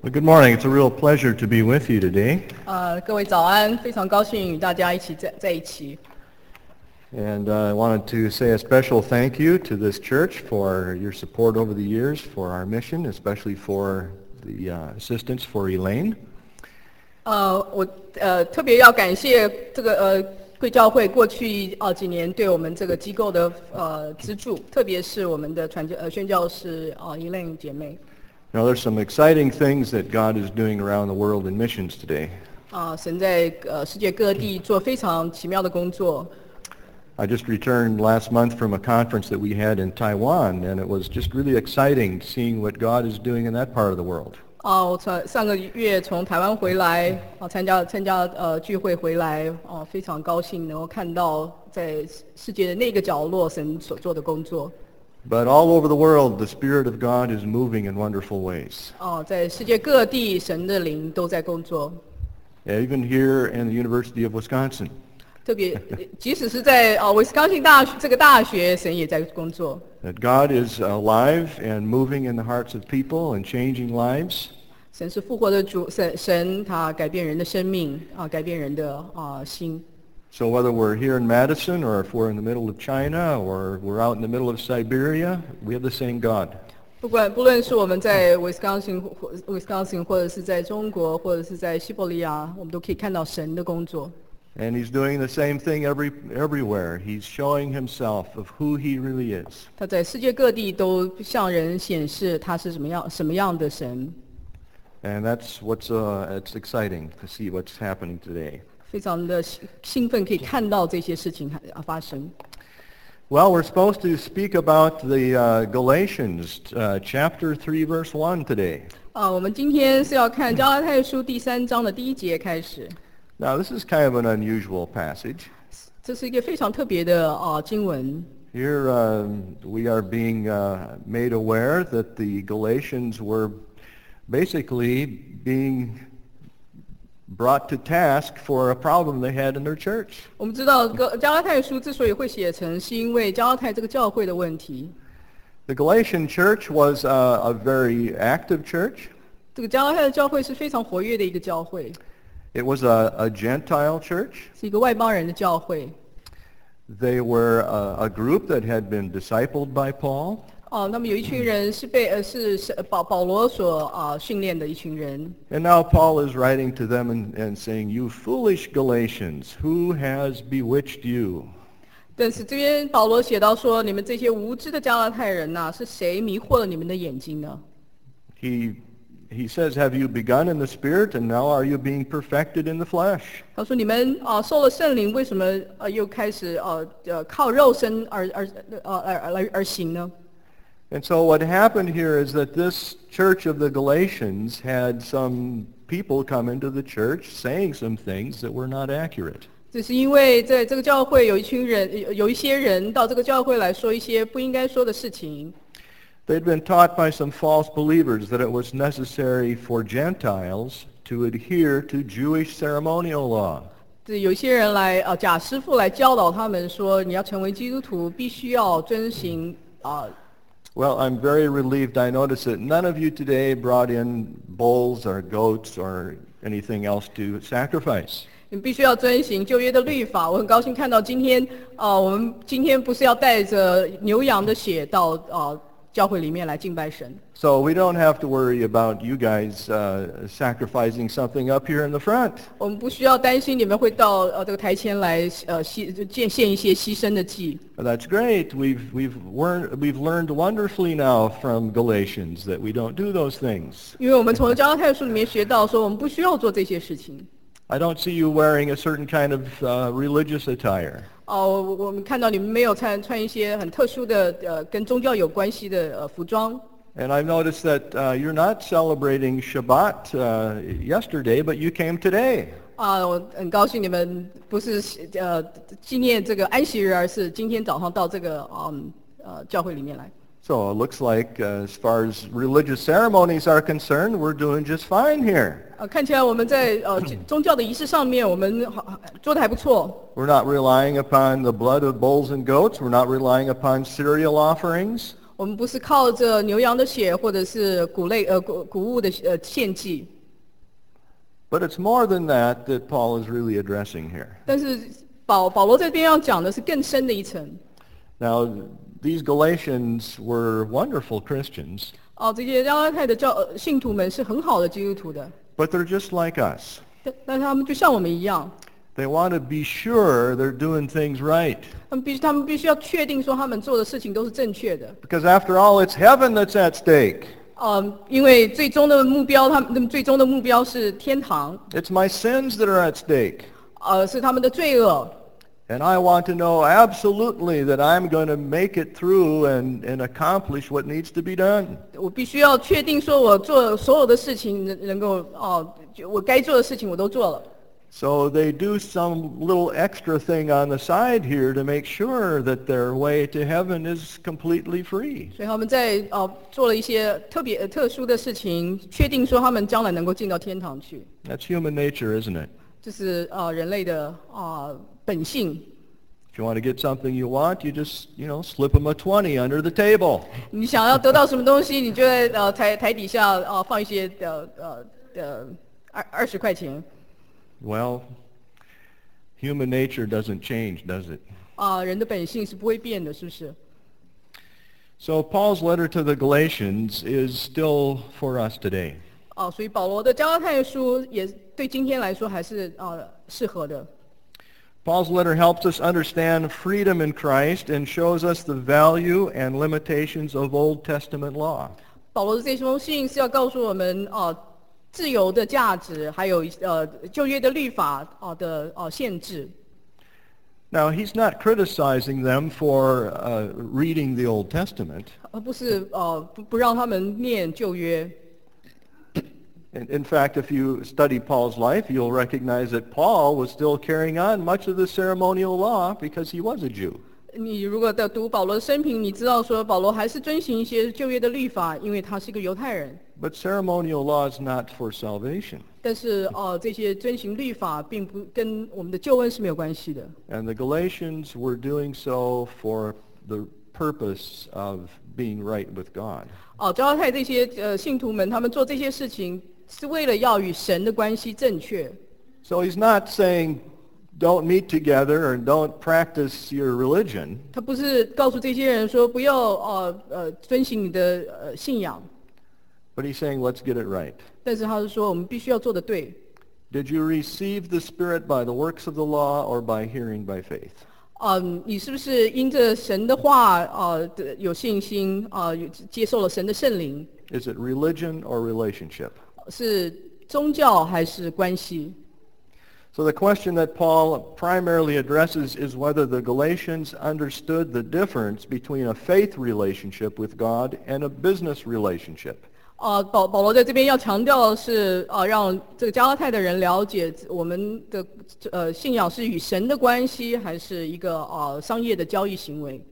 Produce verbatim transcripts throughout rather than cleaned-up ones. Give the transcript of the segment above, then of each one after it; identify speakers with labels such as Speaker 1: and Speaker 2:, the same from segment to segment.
Speaker 1: Well, good morning. It's a real pleasure to be with you today.
Speaker 2: 呃，各位早安，非常高兴与大家一起在在一起。
Speaker 1: And uh, I wanted to say a special thank you to this church for your support over the years for our mission, especially for the uh, assistance for Elaine.
Speaker 2: 呃，我呃特别要感谢这个呃贵教会过去呃几年对我们这个机构的呃资助，特别是我们的传教呃宣教士呃 Elaine 姐妹。
Speaker 1: Now, there's some exciting things that God is doing around the world in missions today.
Speaker 2: 啊、神在呃世界各地做非常奇妙的工作。
Speaker 1: I just returned last month from a conference that we had in Taiwan, and it was just really exciting seeing what God is doing in that part of the world.
Speaker 2: 啊、我从上个月从台湾回来，啊、参加参加呃聚会回来，哦、非常高兴能够看到在世界的那个角落神所做的工作。
Speaker 1: But all over the world, the Spirit of God is moving in wonderful ways.
Speaker 2: 哦、在世界各地神的灵都在工作，
Speaker 1: Even here in the University of Wisconsin.
Speaker 2: 特别即使是在啊威斯康星大学这个大学，神也在工作。
Speaker 1: That God is alive and moving in the hearts of people and changing lives.
Speaker 2: 神是复活的主，神神他改变人的生命啊、改变人的啊、心。
Speaker 1: So whether we're here in Madison or if we're in the middle of China or we're out in the middle of Siberia, we have the same God.
Speaker 2: 不管不论是我们在威斯康星或威斯康星，或者是在中国，或者是在西伯利亚，我们都可以看到神的工作。
Speaker 1: And he's doing the same thing every, everywhere. He's showing himself of who he really is.
Speaker 2: 他在世界各地都向人显示他是什么样什么样的神，
Speaker 1: And that's what's uh, it's exciting to see what's happening today.
Speaker 2: 非常的兴兴奋，可以看到这些事情发生。
Speaker 1: Well, we're supposed to speak about the uh, Galatians uh, chapter three, verse one today.
Speaker 2: 啊、我们今天是要看加拉太书第三章的第一节开始。
Speaker 1: Now, this is kind of an unusual passage.
Speaker 2: 这是一个非常特别的啊、经文。
Speaker 1: Here um, we are being uh, made aware that the Galatians were basically being brought to task for a problem they had in their church.
Speaker 2: 我们知道加加拉太书之所以会写成，是因为加拉太这个教会的问题。
Speaker 1: The Galatian church was uh, a very active church.
Speaker 2: 这个加拉太的教会是非常活跃的一个教会，
Speaker 1: It was a, a Gentile church.
Speaker 2: 是一个外邦人的教会。
Speaker 1: They were a, a group that had been discipled by Paul.
Speaker 2: 哦，那么有一群人是被呃是是保保罗所啊、训练的一群人。
Speaker 1: And now Paul is writing to them and, and saying, "You foolish Galatians, who has bewitched you?"
Speaker 2: 但是这边保罗写到说，你们这些无知的加拉太人呐、是谁迷惑了你们的眼睛呢？
Speaker 1: He, he says, "Have you begun in the Spirit, and now are you being perfected in the flesh?"
Speaker 2: 他说你们啊、受了圣灵，为什么呃又开始呃呃靠肉身而而呃而而而行呢？
Speaker 1: And so what happened here is that this church of the Galatians had some people come into the church saying some things that were not accurate.
Speaker 2: 这是因为在这个教会有一群人，有有一些人到这个教会来说一些不应该说的事情。
Speaker 1: They'd been taught by some false believers that it was necessary for Gentiles to adhere to Jewish ceremonial law.
Speaker 2: 这有一些人来呃假师傅来教导他们说，你要成为基督徒，必须要遵行啊、
Speaker 1: Well, I'm very relieved. I notice that none of you today brought in bulls or goats or anything else to sacrifice.
Speaker 2: 你必须要遵行旧约的律法。我很高兴看到今天，呃，我们今天不是要带着牛羊的血到呃教会里面来敬拜神，
Speaker 1: So we don't have to worry about you guys uh, sacrificing something up here in the front.
Speaker 2: 我们不需要担心你们会到呃这个台前来呃牺献献一些牺牲的祭。
Speaker 1: That's great. We've, we've, learned, we've learned wonderfully now from Galatians that we don't do those things.
Speaker 2: 因为我们从加拉太书里面学到说，我们不需要做这些事情。
Speaker 1: I don't see you wearing a certain kind of uh, religious attire.
Speaker 2: 哦，我我们看到你们没有穿穿一些很特殊的呃跟宗教有关系的呃服装。
Speaker 1: And I've noticed that uh, you're not celebrating Shabbat uh, yesterday, but you came today.
Speaker 2: 啊，我很高兴你们不是呃纪念这个安息日，而是今天早上到这个嗯呃教会里面来。
Speaker 1: So it looks like, uh, as far as religious ceremonies are concerned, we're doing just fine here.
Speaker 2: 呃，看起来我们在呃宗教的仪式上面，我们好做的还不错。
Speaker 1: We're not relying upon the blood of bulls and goats. We're not relying upon cereal offerings.
Speaker 2: 我们不是靠着牛羊的血或者是谷类呃谷谷物的呃献祭，
Speaker 1: But it's more than that that Paul is really addressing here.
Speaker 2: 但是保保罗这边要讲的是更深的一层。
Speaker 1: Now, these Galatians were wonderful Christians,
Speaker 2: 哦，这些加拉太的教呃信徒们是很好的基督徒的，
Speaker 1: but they're just like us.
Speaker 2: 但但是他们就像我们一样，
Speaker 1: They want to be sure they're doing things right.
Speaker 2: 他们必须他们必须要确定说他们做的事情都是正确的。
Speaker 1: Because after all, it's heaven that's at stake.
Speaker 2: 呃，因为最终的目标，他们最终的目标是天堂，
Speaker 1: It's my sins that are at stake.
Speaker 2: 呃，是他们的罪恶。
Speaker 1: And I want to know absolutely that I'm going to make it through and, and accomplish what needs to be done.
Speaker 2: 我必须要确定说我做所有的事情能能够哦、就我该做的事情我都做了。
Speaker 1: So they do some little extra thing on the side here to make sure that their way to heaven is completely free.
Speaker 2: 所以他们在哦、做了一些特别、呃特殊的事情，确定说他们将来能够进到天堂去。
Speaker 1: That's human nature, isn't it?
Speaker 2: 这是呃人类的啊、本性。
Speaker 1: If you want to get something you want, you just, you know, slip them a twenty under the table.
Speaker 2: 你想要得到什么东西，你就在呃台台底下呃放一些的呃的二二十块钱。
Speaker 1: Well, human nature doesn't change, does it?
Speaker 2: 啊、人的本性是不会变的，是不是？
Speaker 1: So Paul's letter to the Galatians is still for us today.
Speaker 2: 哦、所以保罗的加拉太书也对今天来说还是呃适合的。
Speaker 1: Paul's letter helps us understand freedom in Christ and shows us the value and limitations of Old Testament law.
Speaker 2: 保罗的这封信是要告诉我们呃自由的价值，还有呃旧约的律法啊、的呃限制。
Speaker 1: Now, he's not criticizing them for uh, reading the Old Testament.
Speaker 2: 而不是呃不不让他们念旧约。
Speaker 1: In, in fact, if you study Paul's life, you'll recognize that Paul was still carrying on much of the ceremonial law because he was a Jew.
Speaker 2: 你如果在读保罗的生平，你知道说保罗还是遵循一些旧约的律法，因为他是一个犹太人。
Speaker 1: But ceremonial law is not for salvation.
Speaker 2: 但是呃这些遵循律法并不跟我们的救恩是没有关系的。
Speaker 1: And the Galatians were doing so for the purpose of being right with God.
Speaker 2: 哦、加拉太这些呃信徒们，他们做这些事情是为了要与神的关系正确。
Speaker 1: So he's not saying don't meet together or don't practice your religion.
Speaker 2: 他不是告诉这些人说不要呃呃遵循你的呃信仰，
Speaker 1: But he's saying, let's get it right.
Speaker 2: 但是他是说我们必须要做得对。
Speaker 1: Did you receive the Spirit by the works of the law or by hearing by faith?
Speaker 2: 嗯，你是不是因着神的话呃的有信心啊、呃，有接受了神的圣灵？
Speaker 1: Is it religion or relationship?
Speaker 2: 是宗教还是关系？
Speaker 1: So the question that Paul primarily addresses is whether the Galatians understood the difference between a faith relationship with God and a business relationship.
Speaker 2: 呃，保保罗在这边要强调的是，呃，让这个加拉太的人了解我们的呃信仰是与神的关系，还是一个呃商业的交易行为。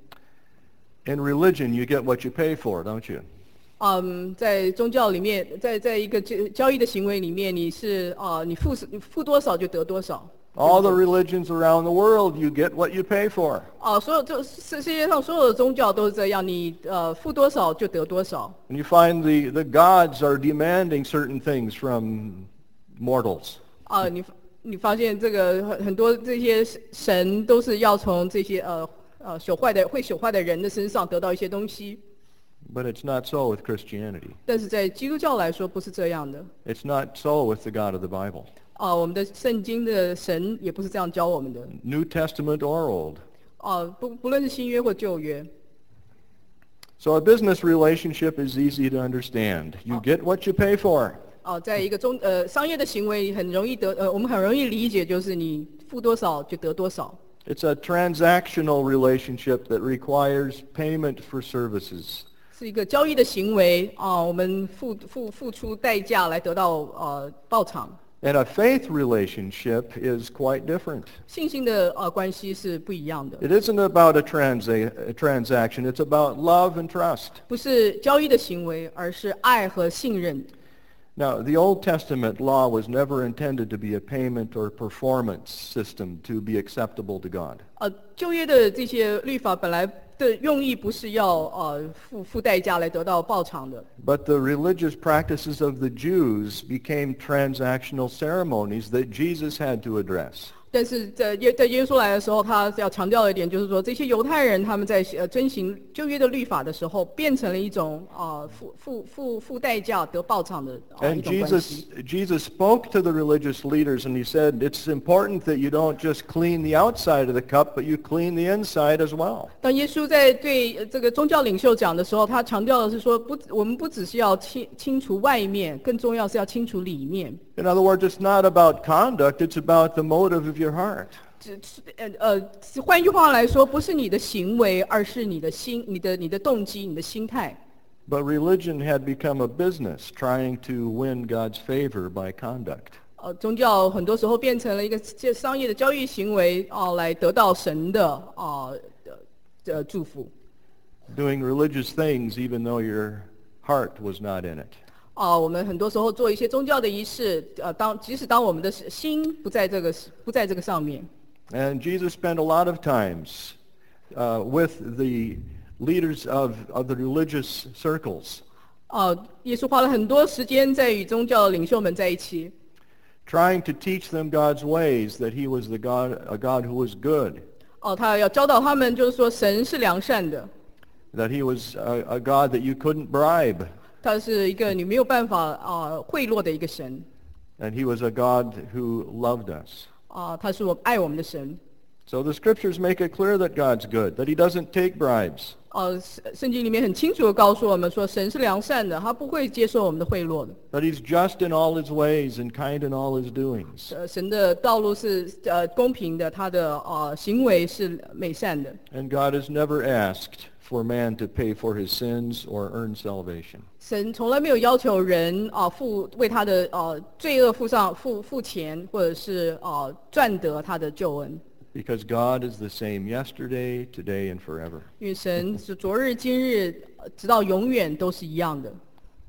Speaker 1: In religion, you get what you pay for, don't you?
Speaker 2: 嗯，在宗教里面，在在一个交交易的行为里面，你是啊、你付你付多少就得多少。
Speaker 1: All the religions around the world, you get what you pay for.
Speaker 2: 啊、所有就世世界上所有的宗教都是这样，你呃付多少就得多少。
Speaker 1: And you find the, the gods are demanding certain things from mortals.
Speaker 2: 啊、你你发现这个很很多这些神都是要从这些呃呃朽坏的会朽坏的人的身上得到一些东西，
Speaker 1: But it's not so with Christianity.
Speaker 2: 但是在基督教来说不是这样的。
Speaker 1: It's not so with the God of the Bible,
Speaker 2: 啊、我们的圣经的神也不是这样教我们的。
Speaker 1: New Testament or Old.
Speaker 2: 啊、不不论是新约或旧约。
Speaker 1: So a business relationship is easy to understand. You get what you pay for.
Speaker 2: 啊、在一个中呃商业的行为很容易得呃，我们很容易理解，就是你付多少就得多少。
Speaker 1: It's a transactional relationship that requires payment for services.
Speaker 2: 是一个交易的行为啊、我们付付付出代价来得到呃报偿。
Speaker 1: And a faith relationship is quite different.
Speaker 2: 信心的呃关系是不一样的，
Speaker 1: It isn't about a, transa- a transaction. It's about love and trust.
Speaker 2: 不是交易的行为，而是爱和信任。
Speaker 1: Now, the Old Testament law was never intended to be a payment or performance system to be acceptable to God.
Speaker 2: 呃，旧约的这些律法本来的用意不是要呃付付代价来得到报偿的。
Speaker 1: But the religious practices of the Jews became transactional ceremonies that Jesus had to address.
Speaker 2: 但是在耶在耶稣来的时候，他要强调一点，就是说这些犹太人他们在呃遵行旧约的律法的时候，变成了一种啊、呃、付付付付代价得报偿的、呃、一
Speaker 1: And
Speaker 2: 种关
Speaker 1: Jesus,
Speaker 2: 系。
Speaker 1: Jesus spoke to the religious leaders and he said, it's important that you don't just clean the outside of the cup, but you clean the inside as well.
Speaker 2: 当耶稣在对呃这个宗教领袖讲的时候，他强调的是说，不，我们不只是要清清除外面，更重要是要清除里面。
Speaker 1: In other words, it's not about conduct, it's about the motive of your heart.
Speaker 2: 只呃呃，换句话来说，不是你的行为，而是你的心、你的你的动机、你的心态。
Speaker 1: But religion had become a business trying to win God's favor by conduct.
Speaker 2: 呃，宗教很多时候变成了一个这商业的交易行为啊、来得到神的啊的呃祝福。
Speaker 1: Doing religious things even though your heart was not in it.
Speaker 2: 啊、我们很多时候做一些宗教的仪式，呃，当即使当我们的心不在这个不在这个上面。
Speaker 1: And Jesus spent a lot of times uh, with the leaders of, of the religious circles,
Speaker 2: 啊、耶稣花了很多时间在与宗教领袖们在一起，
Speaker 1: trying to teach them God's ways, that he was the God, a God who was good,
Speaker 2: 哦、他要教导他们，就是说神是良善的，
Speaker 1: that he was a, a God that you couldn't bribe,
Speaker 2: 他是一个你没有办法啊、贿赂的一个神，
Speaker 1: and he was a God who loved us.
Speaker 2: 啊、他是我爱我们的神。
Speaker 1: So the scriptures make it clear that God's good, that he doesn't take bribes.
Speaker 2: 呃，圣圣经里面很清楚的告诉我们说，神是良善的，他不会接受我们的贿赂的。
Speaker 1: That he's just in all his ways and kind in all his doings.
Speaker 2: 呃，神的道路是呃公平的，他的呃行为是美善的。
Speaker 1: And God has never asked for man to pay for his sins or earn salvation.
Speaker 2: 神从来没有要求人啊、付为他的呃罪恶付上付付钱，或者是呃赚得他的救恩。
Speaker 1: Because God is the same yesterday, today, and forever.
Speaker 2: 因为神是昨日、今日，呃直到永远都是一样的。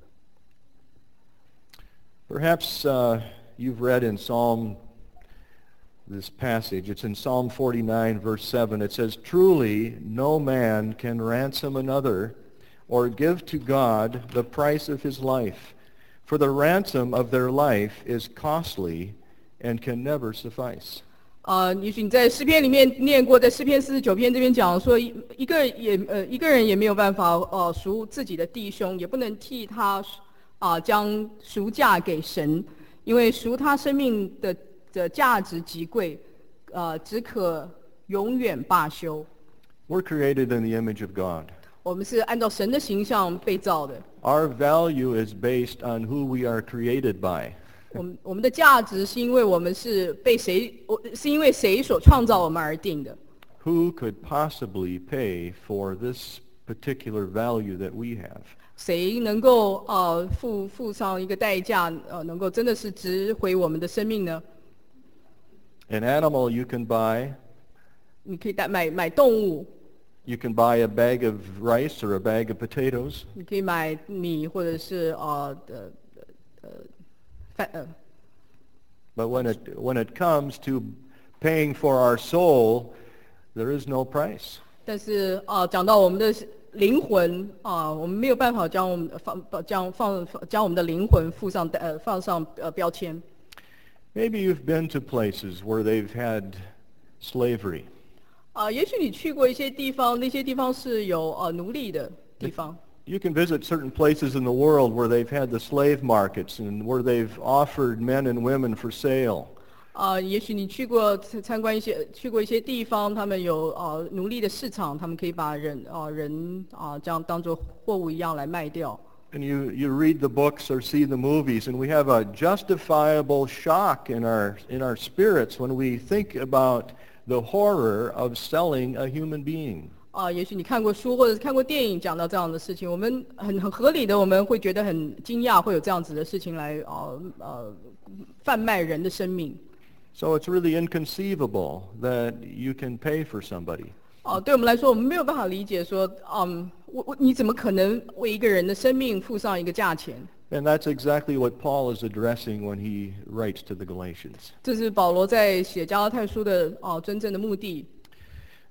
Speaker 1: Perhaps uh, you've read in Psalm, this passage, it's in Psalm forty-nine, verse seven. It says, "Truly no man can ransom another or give to God the price of his life, for the ransom of their life is costly and can never suffice."
Speaker 2: 啊、也许你在诗篇里面念过，在诗篇四十九篇这边讲说，一一个也呃一个人也没有办法呃赎自己的弟兄，也不能替他啊、将赎价给神，因为赎他生命的的价值极贵，呃只可永远罢休。
Speaker 1: We're created in the image of God.
Speaker 2: 我们是按照神的形象被造的，
Speaker 1: Our value is based on who we are created by.
Speaker 2: 我们我们的价值是因为我们是被谁，我是因为谁所创造我们而定的。
Speaker 1: Who could possibly pay for this particular value that we have?
Speaker 2: 谁能够呃付付上一个代价，呃，能够真的是值回我们的生命呢？
Speaker 1: An animal you can buy,
Speaker 2: 你可以带买买动物，
Speaker 1: you can buy a bag of rice or a bag of potatoes,
Speaker 2: 你可以买米或者是呃呃呃饭呃，
Speaker 1: but when it, when it comes to paying for our soul, there is no price.
Speaker 2: 但是啊，讲到我们的灵魂啊，我们没有办法将我们放将放将我们的灵魂附上呃放上呃标签。
Speaker 1: Maybe you've been to places where they've had slavery.
Speaker 2: 啊，也许你去过一些地方，那些地方是有呃奴隶的地方。
Speaker 1: You can visit certain places in the world where they've had the slave markets and where they've offered men and women for sale.
Speaker 2: 啊、也许你去过参参观一些去过一些地方，他们有呃奴隶的市场，他们可以把人啊、人啊、这样当做货物一样来卖掉。
Speaker 1: And you, you read the books or see the movies, and we have a justifiable shock in our, in our spirits when we think about the horror of selling a human being.
Speaker 2: 啊、也许你看过书或者是看过电影讲到这样的事情，我们很很合理的，我们会觉得很惊讶，会有这样子的事情来呃呃贩卖人的生命。
Speaker 1: So it's really inconceivable that you can pay for somebody.
Speaker 2: 哦、对我们来说，我们没有办法理解说，嗯，我我你怎么可能为一个人的生命付上一个价钱？
Speaker 1: And that's exactly what Paul is addressing when he writes to the Galatians.
Speaker 2: 这是保罗在写加拉太书的哦、真正的目的。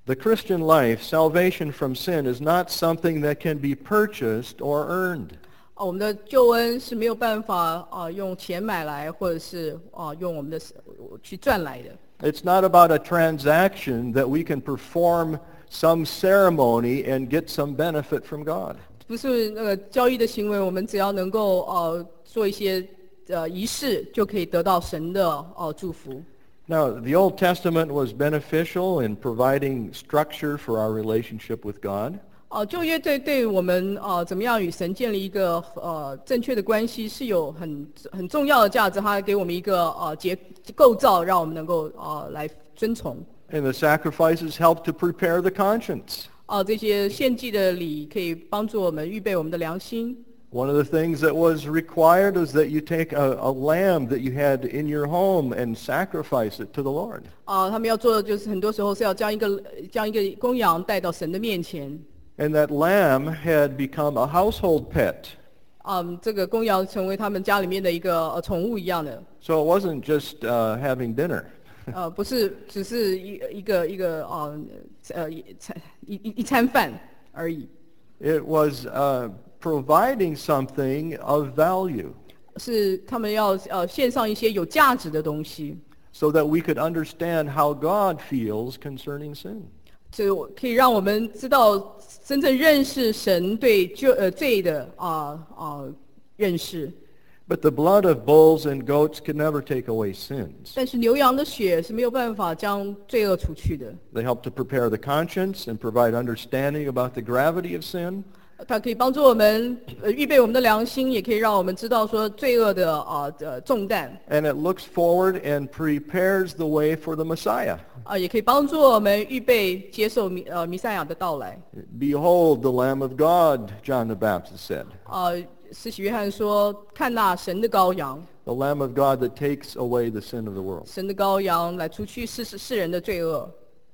Speaker 1: The Christian life, salvation from sin, is not something that can be purchased or earned.
Speaker 2: 啊，我们的救恩是没有办法啊用钱买来，或者是啊用我们的去赚来的。
Speaker 1: It's not about a transaction that we can perform some ceremony and get some benefit from God.
Speaker 2: 不是那个交易的行为，我们只要能够呃做一些呃仪式，就可以得到神的呃祝福。
Speaker 1: Now, the Old Testament was beneficial in providing structure for our relationship with God.
Speaker 2: 哦，旧约对对我们呃怎么样与神建立一个呃正确的关系是有很很重要的价值，它给我们一个呃结构造，让我们能够呃来遵从。
Speaker 1: And the sacrifices help to prepare the conscience.
Speaker 2: 哦，这些献祭的礼可以帮助我们预备我们的良心。
Speaker 1: One of the things that was required was that you take a, a lamb that you had in your home and sacrifice it to the Lord.
Speaker 2: 啊，他们要做的就是很多时候是要将一个将一个公羊带到神的面前。
Speaker 1: And that lamb had become a household pet.
Speaker 2: 嗯，这个公羊成为他们家里面的一个呃宠物一样的。
Speaker 1: So it wasn't just uh, having dinner.
Speaker 2: 呃，不是，只是一一个一个呃呃一餐一一一餐饭而已。
Speaker 1: It was uh, providing something of value.
Speaker 2: 是他们要呃献上一些有价值的东西，
Speaker 1: So that we could understand how God feels concerning sin.
Speaker 2: 就可以让我们知道真正认识神对就呃罪的啊啊、呃呃、认识。
Speaker 1: But the blood of bulls and goats can never take away sins.
Speaker 2: 但是牛羊的血是没有办法将罪恶除去的。
Speaker 1: They help to prepare the conscience and provide understanding about the gravity of sin.
Speaker 2: 它可以帮助我们呃预备我们的良心，也可以让我们知道说罪恶的啊呃重担。
Speaker 1: And it looks forward and prepares the way for the Messiah.
Speaker 2: 啊，也可以帮助我们预备接受弥呃弥赛亚的到来。
Speaker 1: Behold the Lamb of God, John the Baptist said.
Speaker 2: 啊，施洗约翰说：“看那神的羔羊，
Speaker 1: The Lamb of God that takes away the sin of the world.
Speaker 2: 神的羔羊来除去世世人的罪恶。”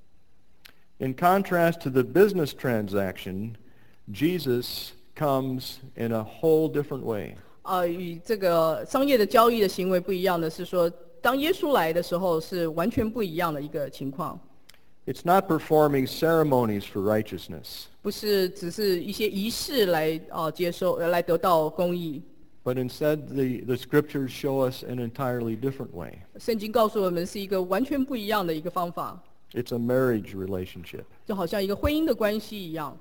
Speaker 1: In contrast to the business transaction, Jesus comes in a whole different way.
Speaker 2: 啊，与这个商业的交易的行为不一样的是说，当耶稣来的时候是完全不一样的一个情况。
Speaker 1: It's not performing ceremonies for righteousness,
Speaker 2: 不是只是一些仪式来啊接受呃来得到公义。
Speaker 1: but instead the, the scriptures show us an entirely different way.
Speaker 2: 圣经告诉我们是一个完全不一样的一个方法，
Speaker 1: It's a marriage relationship.
Speaker 2: 就好像一个婚姻的关系一样。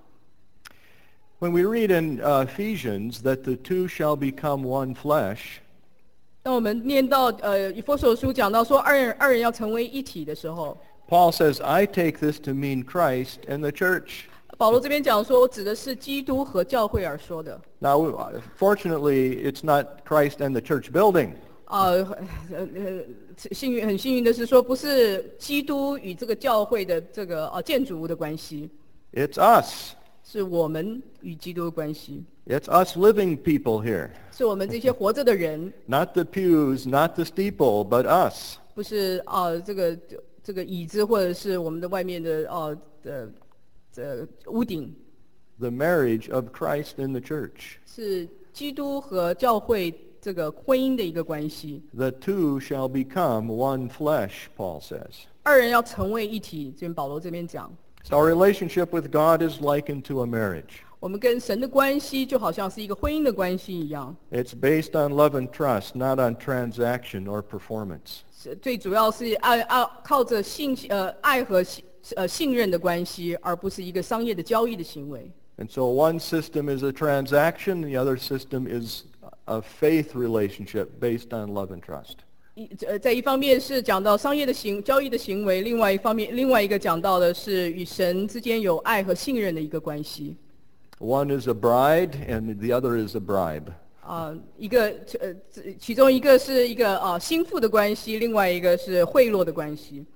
Speaker 1: When we read in uh, Ephesians that the two shall become one flesh,
Speaker 2: 当我们念到呃以弗所书讲到说二人二人要成为一体的时候，
Speaker 1: Paul says, I take this to mean Christ and the church.
Speaker 2: 保罗这边讲说，我指的是基督和教会而说的。
Speaker 1: Now, fortunately, it's not Christ and the church building.
Speaker 2: 啊，呃呃，幸运很幸运的是说，不是基督与这个教会的这个呃建筑物的关系，
Speaker 1: It's us.
Speaker 2: 是我们与基督的关系，
Speaker 1: It's us living people here.
Speaker 2: 是我们这些活着的人，
Speaker 1: Not the pews, not the steeple, but us.
Speaker 2: 不是啊、这个这个椅子或者是我们的外面的哦的这屋顶，
Speaker 1: The marriage of Christ in the church.
Speaker 2: 是基督和教会这个婚姻的一个关系。
Speaker 1: The two shall become one flesh, Paul says.
Speaker 2: 二人要成为一体，这边保罗这边讲，
Speaker 1: So our relationship with God is likened to a marriage.
Speaker 2: 我们跟神的关系就好像是一个婚姻的关系一样，
Speaker 1: It's based on love and trust, not on transaction or performance.
Speaker 2: 是最主要是爱爱靠着信呃爱和信呃信任的关系，而不是一个商业的交易的行为。
Speaker 1: And so one system is a transaction, the other system is a faith relationship based on love and trust.
Speaker 2: 一呃，在一方面是讲到商业的行交易的行为，另外一方面，另外一个讲到的是与神之间有爱和信任的一个关系。
Speaker 1: One is a bride and the other is a bribe.
Speaker 2: 啊、一个呃，其中一个是一个啊、心腹的关系，另外一个是贿赂的关系。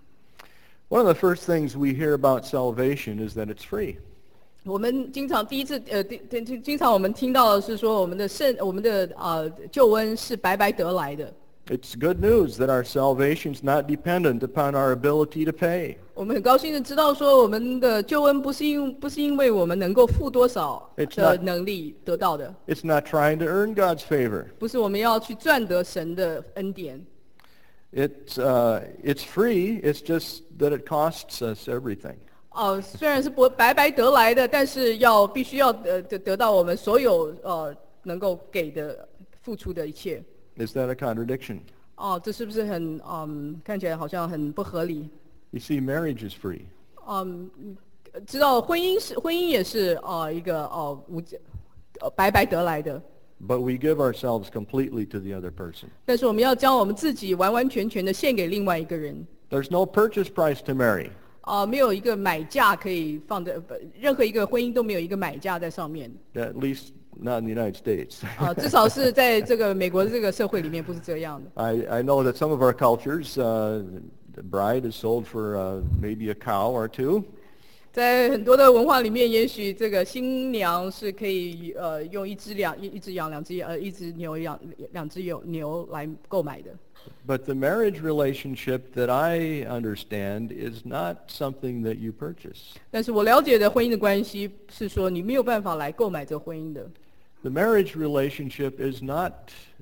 Speaker 1: One of the first things we hear about salvation is that it's free.
Speaker 2: 我们经常第一次呃，经经经常我们听到的是说，我们的圣我们的啊、救恩是白白得来的。
Speaker 1: It's good news that our salvation is not dependent upon our ability to pay.
Speaker 2: 我们很高兴的知道说，我们的救恩不是因不是因为我们能够付多少
Speaker 1: It's
Speaker 2: 的
Speaker 1: not-
Speaker 2: 能力得到的，
Speaker 1: It's not trying to earn God's favor.
Speaker 2: 不是我们要去赚得神的恩典。
Speaker 1: It's, uh, it's free, it's just that it costs us everything.
Speaker 2: 呃，虽然是不白白得来的，但是要必须要得得得到我们所有呃能够给的付出的一切。
Speaker 1: Is that a contradiction?
Speaker 2: 哦，这是不是很嗯看起来好像很不合理？
Speaker 1: You see, marriage is free.
Speaker 2: 嗯，知道婚姻是婚姻也是呃一个哦无呃白白得来的，
Speaker 1: But we give ourselves completely to the other person.
Speaker 2: 但是我们要将我们自己完完全全的献给另外一个人。
Speaker 1: There's no purchase price to marry.
Speaker 2: 啊、没有一个买价可以放在，不任何一个婚姻都没有一个买价在上面。
Speaker 1: At least not in the United States.
Speaker 2: 啊、至少是在这个美国的这个社会里面不是这样的。
Speaker 1: I, I know that some of our cultures, uh, the bride is sold for uh, maybe a cow or two.
Speaker 2: 在很多的文化里面，也许这个新娘是可以呃用一只两一一只羊两只呃一只牛养两只牛牛来购买的。
Speaker 1: But the marriage relationship that I understand is not something that you purchase.
Speaker 2: 但是我了解的婚姻的关系是说，你没有办法来购买这个婚姻的。
Speaker 1: The marriage relationship is not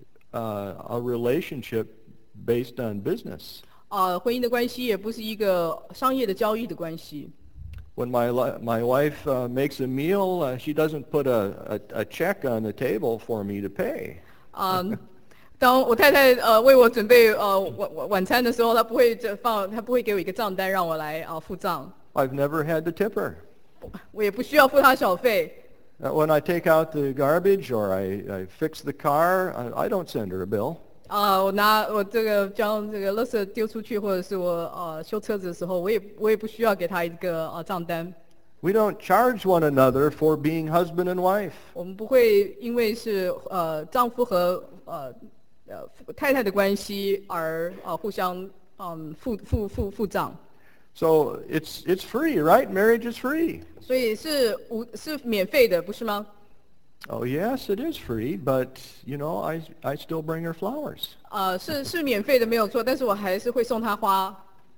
Speaker 1: uh, a relationship based on business.
Speaker 2: 啊、婚姻的关系也不是一个商业的交易的关系。
Speaker 1: When my, li- my wife uh, makes a meal, uh, she doesn't put a, a, a check on the table for me to pay.
Speaker 2: 啊、当我太太呃为我准备呃晚晚晚餐的时候，她不会这放，她不会给我一个账单让我来啊、付账，
Speaker 1: I've never had to tip her.
Speaker 2: 我也不需要付她小费。
Speaker 1: Uh, when I take out the garbage or I, I fix the car, I, I don't send her a bill.
Speaker 2: 啊、我拿我这个将这个垃圾丢出去，或者是我呃修车子的时候，我也我也不需要给她一个呃账单。
Speaker 1: We don't charge one another for being husband and wife.
Speaker 2: 我们不会因为是呃丈夫和呃呃太太的关系而呃互相嗯付付付付账，
Speaker 1: So it's, it's free, right? Marriage is free.
Speaker 2: 所以是无是免费的，不是吗？
Speaker 1: Oh, yes, it is free, but, you know, I, I still bring her flowers.
Speaker 2: 呃，是是免费的没有错，但是我还是会送她花，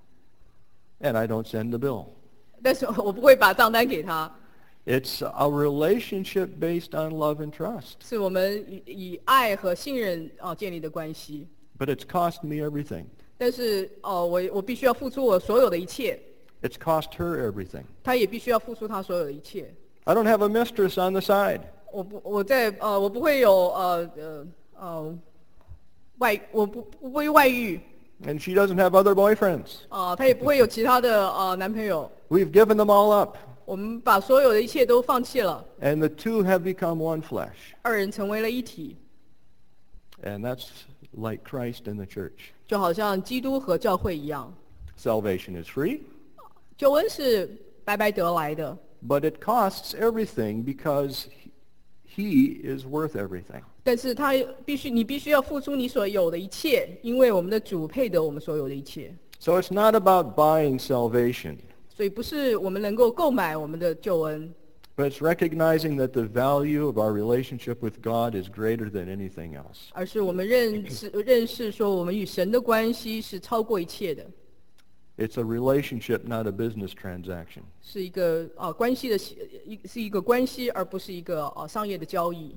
Speaker 1: And I don't send the bill.
Speaker 2: 但是我不会把账单给她。
Speaker 1: It's a relationship based on love and trust.
Speaker 2: 是我们以以爱和信任啊、呃建立的关系，
Speaker 1: But it's cost me everything.
Speaker 2: 但是哦、呃我我必须要付出我所有的一切，
Speaker 1: It's cost her everything.
Speaker 2: 她也必须要付出她所有的一切。
Speaker 1: I don't have a mistress on the side.
Speaker 2: 我不我在呃我不会有呃呃呃外我不不会外遇
Speaker 1: And she doesn't have other boyfriends.
Speaker 2: 啊、她也不会有其他的呃男朋友。
Speaker 1: We've given them all up.
Speaker 2: 我们把所有的一切都放弃了，
Speaker 1: And the two have become one flesh.
Speaker 2: 二人成为了一体，
Speaker 1: And that's like Christ and the church.
Speaker 2: 就好像基督和教会一样。
Speaker 1: Salvation is free,
Speaker 2: 救恩是白白得来的，
Speaker 1: but it costs everything because he is worth everything.
Speaker 2: 但是他必须你必须要付出你所有的一切，因为我们的主配得我们所有的一切，
Speaker 1: So it's not about buying salvation,
Speaker 2: 所以不是我们能够购买我们的救恩，
Speaker 1: but it's recognizing that the value of our relationship with God is greater than anything else.
Speaker 2: 而是我们认识认识说我们与神的关系是超过一切的，
Speaker 1: It's a relationship, not a business transaction.
Speaker 2: 是一个啊、关系的一是一个关系，而不是一个啊、商业的交易。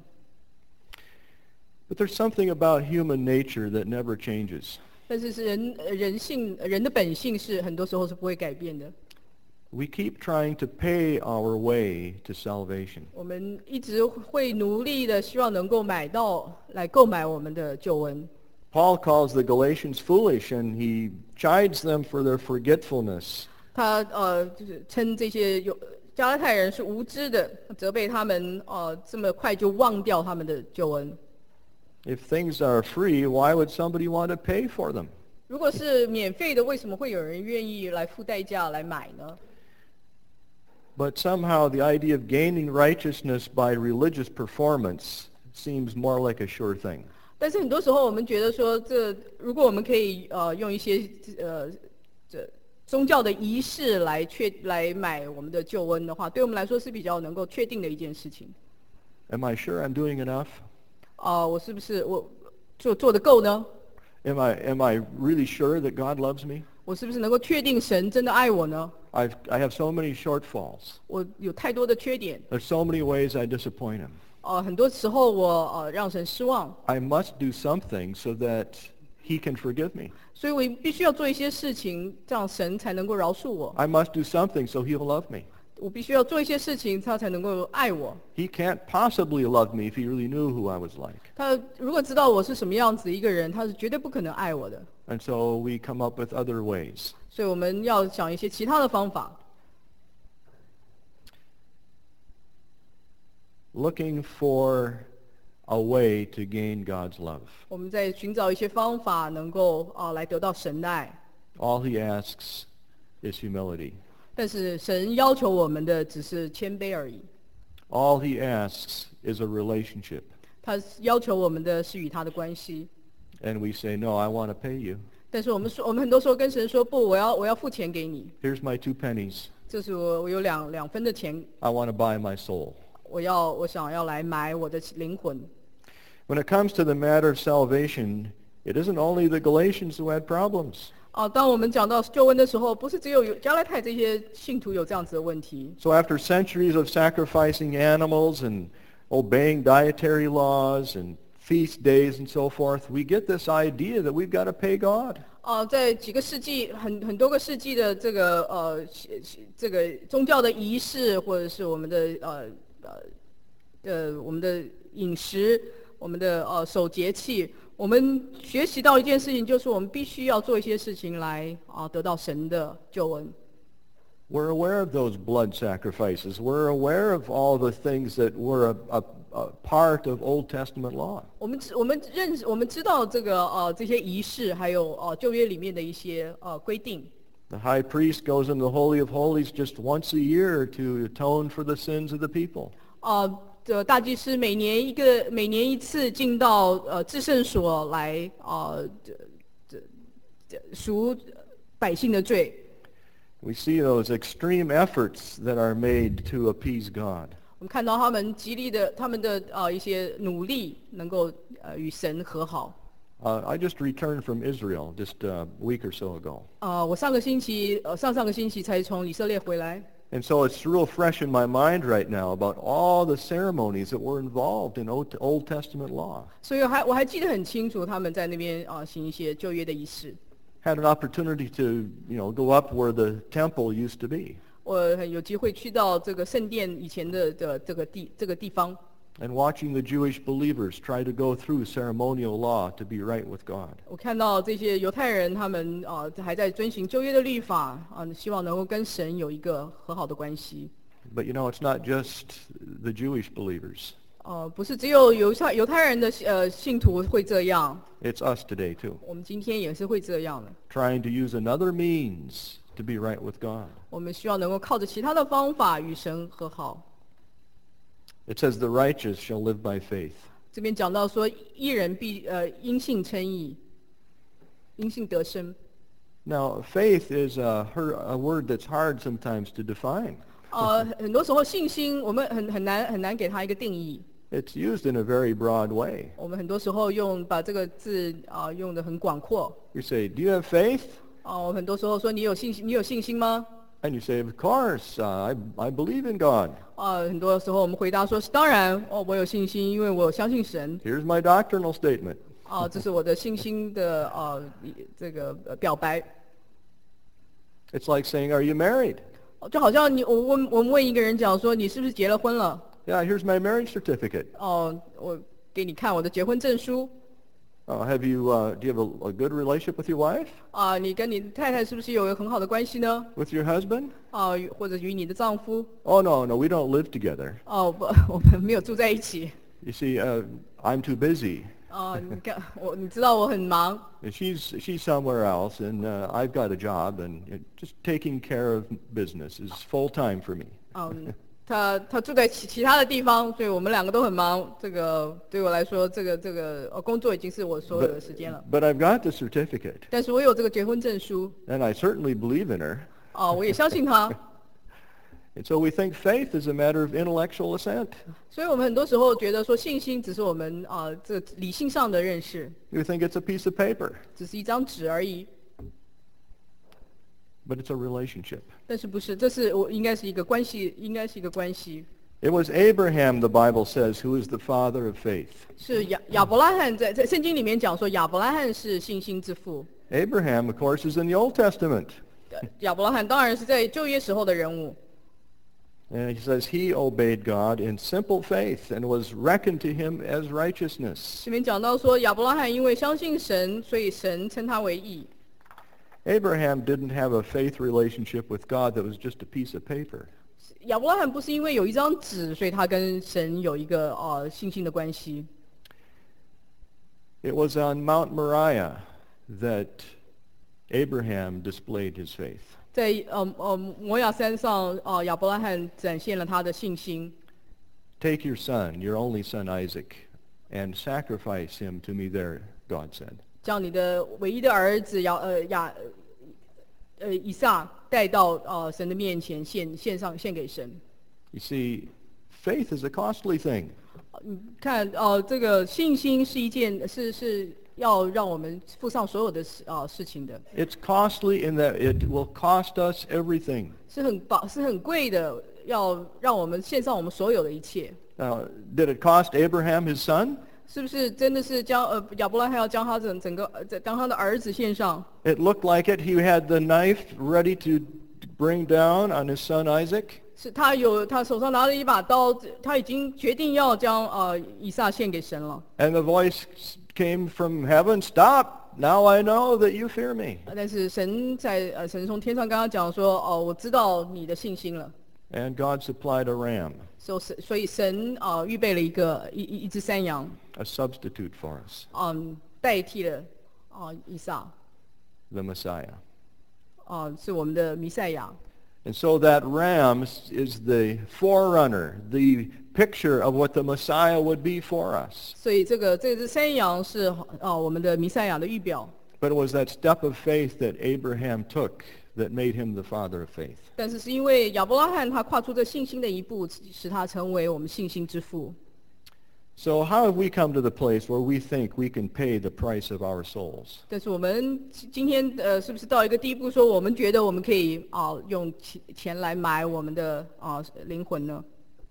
Speaker 1: But there's something about human nature that never changes.
Speaker 2: 但是是人人性人的本性是很多时候是不会改变的。
Speaker 1: We keep trying to pay our way to salvation.
Speaker 2: 我们一直会努力的，希望能够买到来购买我们的救恩。
Speaker 1: Paul calls the Galatians foolish, and he chides them for their forgetfulness.
Speaker 2: 他呃就是称这些有加拉太人是无知的，责备他们呃这么快就忘掉他们的救恩。
Speaker 1: If things are free, why would somebody want to pay for them?
Speaker 2: 如果是免费的，为什么会有人愿意来付代价来买呢？
Speaker 1: But somehow the idea of gaining righteousness by religious performance seems more like a sure thing.
Speaker 2: 但是很多时候我们觉得说这，如果我们可以呃用一些呃这宗教的仪式来确来买我们的救恩的话，对我们来说是比较能够确定的一件事情。
Speaker 1: Am I sure I'm doing enough?
Speaker 2: 啊、我是不是我做做得够呢？
Speaker 1: Am I, am I really sure that God loves me?
Speaker 2: 我是不是能够确定神真的爱我呢？
Speaker 1: I've, I have so many shortfalls.
Speaker 2: 我有太多的缺点，
Speaker 1: There's so many ways I disappoint him.
Speaker 2: 呃，很多时候我呃让神失望，
Speaker 1: I must do something so that he he can forgive me.
Speaker 2: 所以我必须要做一些事情，这样神才能够饶恕我。
Speaker 1: I must do something so he'll love me.
Speaker 2: 我必须要做一些事情，他才能够爱我。
Speaker 1: He can't possibly love me if he really knew who I was like.
Speaker 2: 他如果知道我是什么样子的一个人，他是绝对不可能爱我的。
Speaker 1: And so we come up with other ways.
Speaker 2: 所以我们要想一些其他的方法。
Speaker 1: Looking for a way to gain God's love.
Speaker 2: 我们在寻找一些方法，能够啊、来得到神的爱。
Speaker 1: All he asks is humility.
Speaker 2: 但是神要求我们的只是谦卑而已，
Speaker 1: All he asks is a relationship.
Speaker 2: 他要求我们的是与他的关系。
Speaker 1: And we say, no, I want to pay you.
Speaker 2: 但是我们说，我们很多时候跟神说不，我要我要付钱给你，
Speaker 1: Here's my two pennies.
Speaker 2: 这是我我有两两分的钱，
Speaker 1: I want to buy my soul.
Speaker 2: 我要我想要来买我的灵魂。
Speaker 1: When it comes to the matter of salvation, it isn't only the Galatians who had problems.
Speaker 2: 啊，当我们讲到救恩的时候，不是只有有加拉太这些信徒有这样子的问题。
Speaker 1: So after centuries of sacrificing animals and obeying dietary laws and feast days and so forth, we get this idea that we've got to pay God.
Speaker 2: 啊，在几个世纪，很很多个世纪的这个呃这个宗教的仪式，或者是我们的呃呃呃我们的饮食，我们的呃守节气，我们学习到一件事情，就是我们必须要做一些事情来啊得到神的救恩。
Speaker 1: We're aware of those blood sacrifices. We're aware of all the things that were a, a, a part of Old Testament law.
Speaker 2: 我们知我们认识我们知道这个呃这些仪式，还有呃旧约里面的一些呃规定。
Speaker 1: The high priest goes into the Holy of Holies just once a year to atone for the sins of the people.
Speaker 2: 啊，这大祭司每年一个每年一次进到呃至圣所来啊，这这这赎百姓的罪。
Speaker 1: We see those extreme efforts that are made to appease God.
Speaker 2: 我们看到他们极力的他们的呃一些努力，能够呃与神和好。
Speaker 1: Uh, I just returned from Israel just a week or so ago.
Speaker 2: 啊，我上个星期呃上上个星期才从以色列回来。
Speaker 1: And so it's real fresh in my mind right now about all the ceremonies that were involved in Old Old Testament law.
Speaker 2: 所以我还我还记得很清楚，他们在那边啊行一些旧约的仪式。
Speaker 1: Had an opportunity to, you know, go up where the temple used to be
Speaker 2: 我很有机会去到这个圣殿以前的的这个地这个地方，
Speaker 1: and watching the Jewish believers try to go through ceremonial law to be right with God.
Speaker 2: 我看到这些犹太人他们啊还在遵循旧约的律法啊，希望能够跟神有一个和好的关系。
Speaker 1: But you know, it's not just the Jewish believers.
Speaker 2: 呃，不是只有犹太犹太人的呃信徒会这样，
Speaker 1: It's us today too,
Speaker 2: 我们今天也是会这样的。
Speaker 1: trying to use another means to be right with God.
Speaker 2: 我们需要能够靠着其他的方法与神和好。
Speaker 1: It says the righteous shall live by faith.
Speaker 2: 这边讲到说，一人必呃因信称义，因信得生。
Speaker 1: Now, faith is a, her- a word that's hard sometimes to define.
Speaker 2: 呃，很多时候信心我们很很难很难给它一个定义。
Speaker 1: It's used in a very broad way.
Speaker 2: 我们很多时候用把这个字啊、用的很广阔。
Speaker 1: You say, do you have faith?
Speaker 2: 啊、我很多时候说你有信心，你有信心吗？
Speaker 1: And you say, of course, uh, I, I believe in God.
Speaker 2: 啊、很多时候我们回答说是当然，哦，我有信心，因为我相信神。
Speaker 1: Here's my doctrinal statement.
Speaker 2: 啊、这是我的信心的呃这个呃表白。
Speaker 1: It's like saying, are you married?
Speaker 2: 哦就好像你我问我们问一个人讲说你是不是结了婚了？
Speaker 1: Yeah, here's my marriage certificate.
Speaker 2: 哦，我给你看我的结婚证书。
Speaker 1: Uh, have you, uh, do you have a, a good relationship with your wife?
Speaker 2: 啊、你跟你太太是不是有一个很好的关系呢？
Speaker 1: With your husband?
Speaker 2: 啊、与或者与你的丈夫？
Speaker 1: Oh, no, no, we don't live together.
Speaker 2: 哦，不，我们没有住在一起。
Speaker 1: You see, uh, I'm too busy.
Speaker 2: 哦，你看我，你知道我很忙。
Speaker 1: And she's, she's somewhere else, and uh, I've got a job, and uh, just taking care of business is full-time for me.
Speaker 2: 嗯，他他住在其其他的地方，所以我们两个都很忙。这个对我来说，这个这个呃工作已经是我所有的时间了。
Speaker 1: But I've got the certificate,
Speaker 2: 但是我有这个结婚证书，
Speaker 1: and I certainly believe in her.
Speaker 2: 哦，我也相信他。
Speaker 1: And so we think faith is a matter of intellectual assent.
Speaker 2: 所以我们很多时候觉得说信心只是我们啊、这理性上的认识，
Speaker 1: You think it's a piece of paper,
Speaker 2: 只是一张纸而已。
Speaker 1: but it's a relationship.
Speaker 2: 但是不是，这是我应该是一个关系，应该是一个关系。
Speaker 1: It was Abraham, the Bible says, who is the father of faith.
Speaker 2: 是亚亚伯拉罕在在圣经里面讲说，亚伯拉罕是信心之父。
Speaker 1: Abraham, of course, is in the Old Testament.
Speaker 2: 呃亚伯拉罕当然是在旧约时候的人物。
Speaker 1: And he says he obeyed God in simple faith and was reckoned to him as righteousness.
Speaker 2: 这边讲到说，亚伯拉罕因为相信神，所以神称他为义。
Speaker 1: Abraham didn't have a faith relationship with God that was just a piece of paper.
Speaker 2: 亚伯拉罕不是因为有一张纸，所以他跟神有一个呃信心的关系。
Speaker 1: It was on Mount Moriah that Abraham displayed his faith.
Speaker 2: 在呃呃摩亚山上，呃亚伯拉罕展现了他的信心。
Speaker 1: Take your son, your only son Isaac, and sacrifice him to me there, God said.
Speaker 2: 将你的唯一的儿子亚呃亚呃以撒带到呃神的面前献献上献给神。
Speaker 1: You see, faith is a costly thing.
Speaker 2: 你看呃这个信心是一件是是要让我们付上所有的事啊、呃、事情的，
Speaker 1: It's costly in that it will cost us everything.
Speaker 2: 是很宝是很贵的，要让我们献上我们所有的一切。
Speaker 1: Now, did it cost Abraham his son?
Speaker 2: 是不是真的是将呃亚伯拉罕要将他整整个呃当他的儿子献上？
Speaker 1: It looked like it. He had the knife ready to bring down on his son Isaac.
Speaker 2: 是他有他手上拿了一把刀，他已经决定要将呃以撒献给神了。
Speaker 1: And the voice came from heaven, "Stop! Now I know that you fear me."
Speaker 2: 但是神在呃神从天上跟他讲说，哦，我知道你的信心了。
Speaker 1: And God supplied a ram,
Speaker 2: 所以所以神啊、呃、预备了一个一一一只山羊，
Speaker 1: a substitute for us,
Speaker 2: 嗯，代替了啊、呃以撒，
Speaker 1: the Messiah.
Speaker 2: 啊、呃是我们的弥赛亚。
Speaker 1: And so that ram is the forerunner, the picture of what the Messiah would be for us.
Speaker 2: 所以这个这只山羊是啊、呃我们的弥赛亚的预表。
Speaker 1: But it was that step of faith that Abraham took that made him the father of faith.
Speaker 2: 但是是因为亚伯拉罕他跨出这信心的一步，使他成为我们信心之父。
Speaker 1: So how have we come to the place where we think we can pay the price of our souls?
Speaker 2: 但是我们今天呃，是不是到一个地步，说我们觉得我们可以啊、用钱钱来买我们的啊、灵魂呢？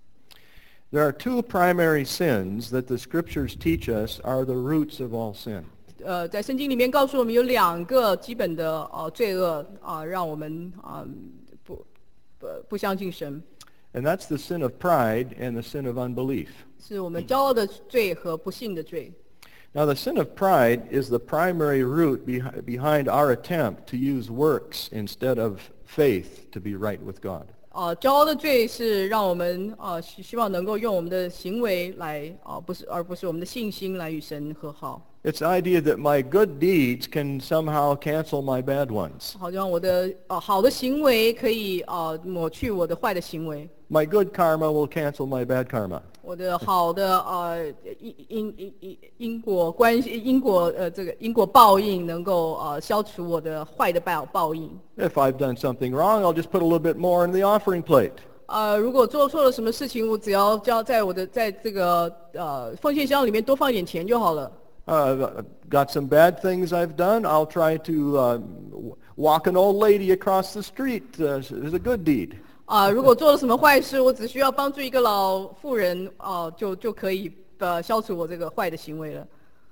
Speaker 1: There are two primary sins that the scriptures teach us are the roots of all sin.
Speaker 2: 呃，在圣经里面告诉我们有两个基本的呃罪恶啊、让我们啊、不不不相信神，
Speaker 1: And that's the sin of pride and the sin of unbelief.
Speaker 2: 是我们骄傲的罪和不信的罪。
Speaker 1: Now, the sin of pride is the primary root behi- behind our attempt to use works instead of faith to be right with God.
Speaker 2: 啊，骄傲的罪是让我们啊希希望能够用我们的行为来啊，不是而不是我们的信心来与神和好。
Speaker 1: It's the idea that my good deeds can somehow cancel my bad ones.
Speaker 2: 好像我的啊好的行为可以啊抹去我的坏的行为，
Speaker 1: My good karma will cancel my bad karma.
Speaker 2: 我的好的呃因因因因因果关系因果呃这个因果报应能够呃消除我的坏的报报应。
Speaker 1: If I've done something wrong, I'll just put a little bit more in the offering plate.
Speaker 2: 呃，如果做错了什么事情，我只要交在我的在这个呃奉献箱里面多放一点钱就好了。
Speaker 1: Uh, I've got some bad things I've done. I'll try to uh, w- walk an old lady across the street uh, is a good deed.
Speaker 2: 啊、如果做了什么坏事，我只需要帮助一个老妇人，啊、就就可以呃消除我这个坏的行为了。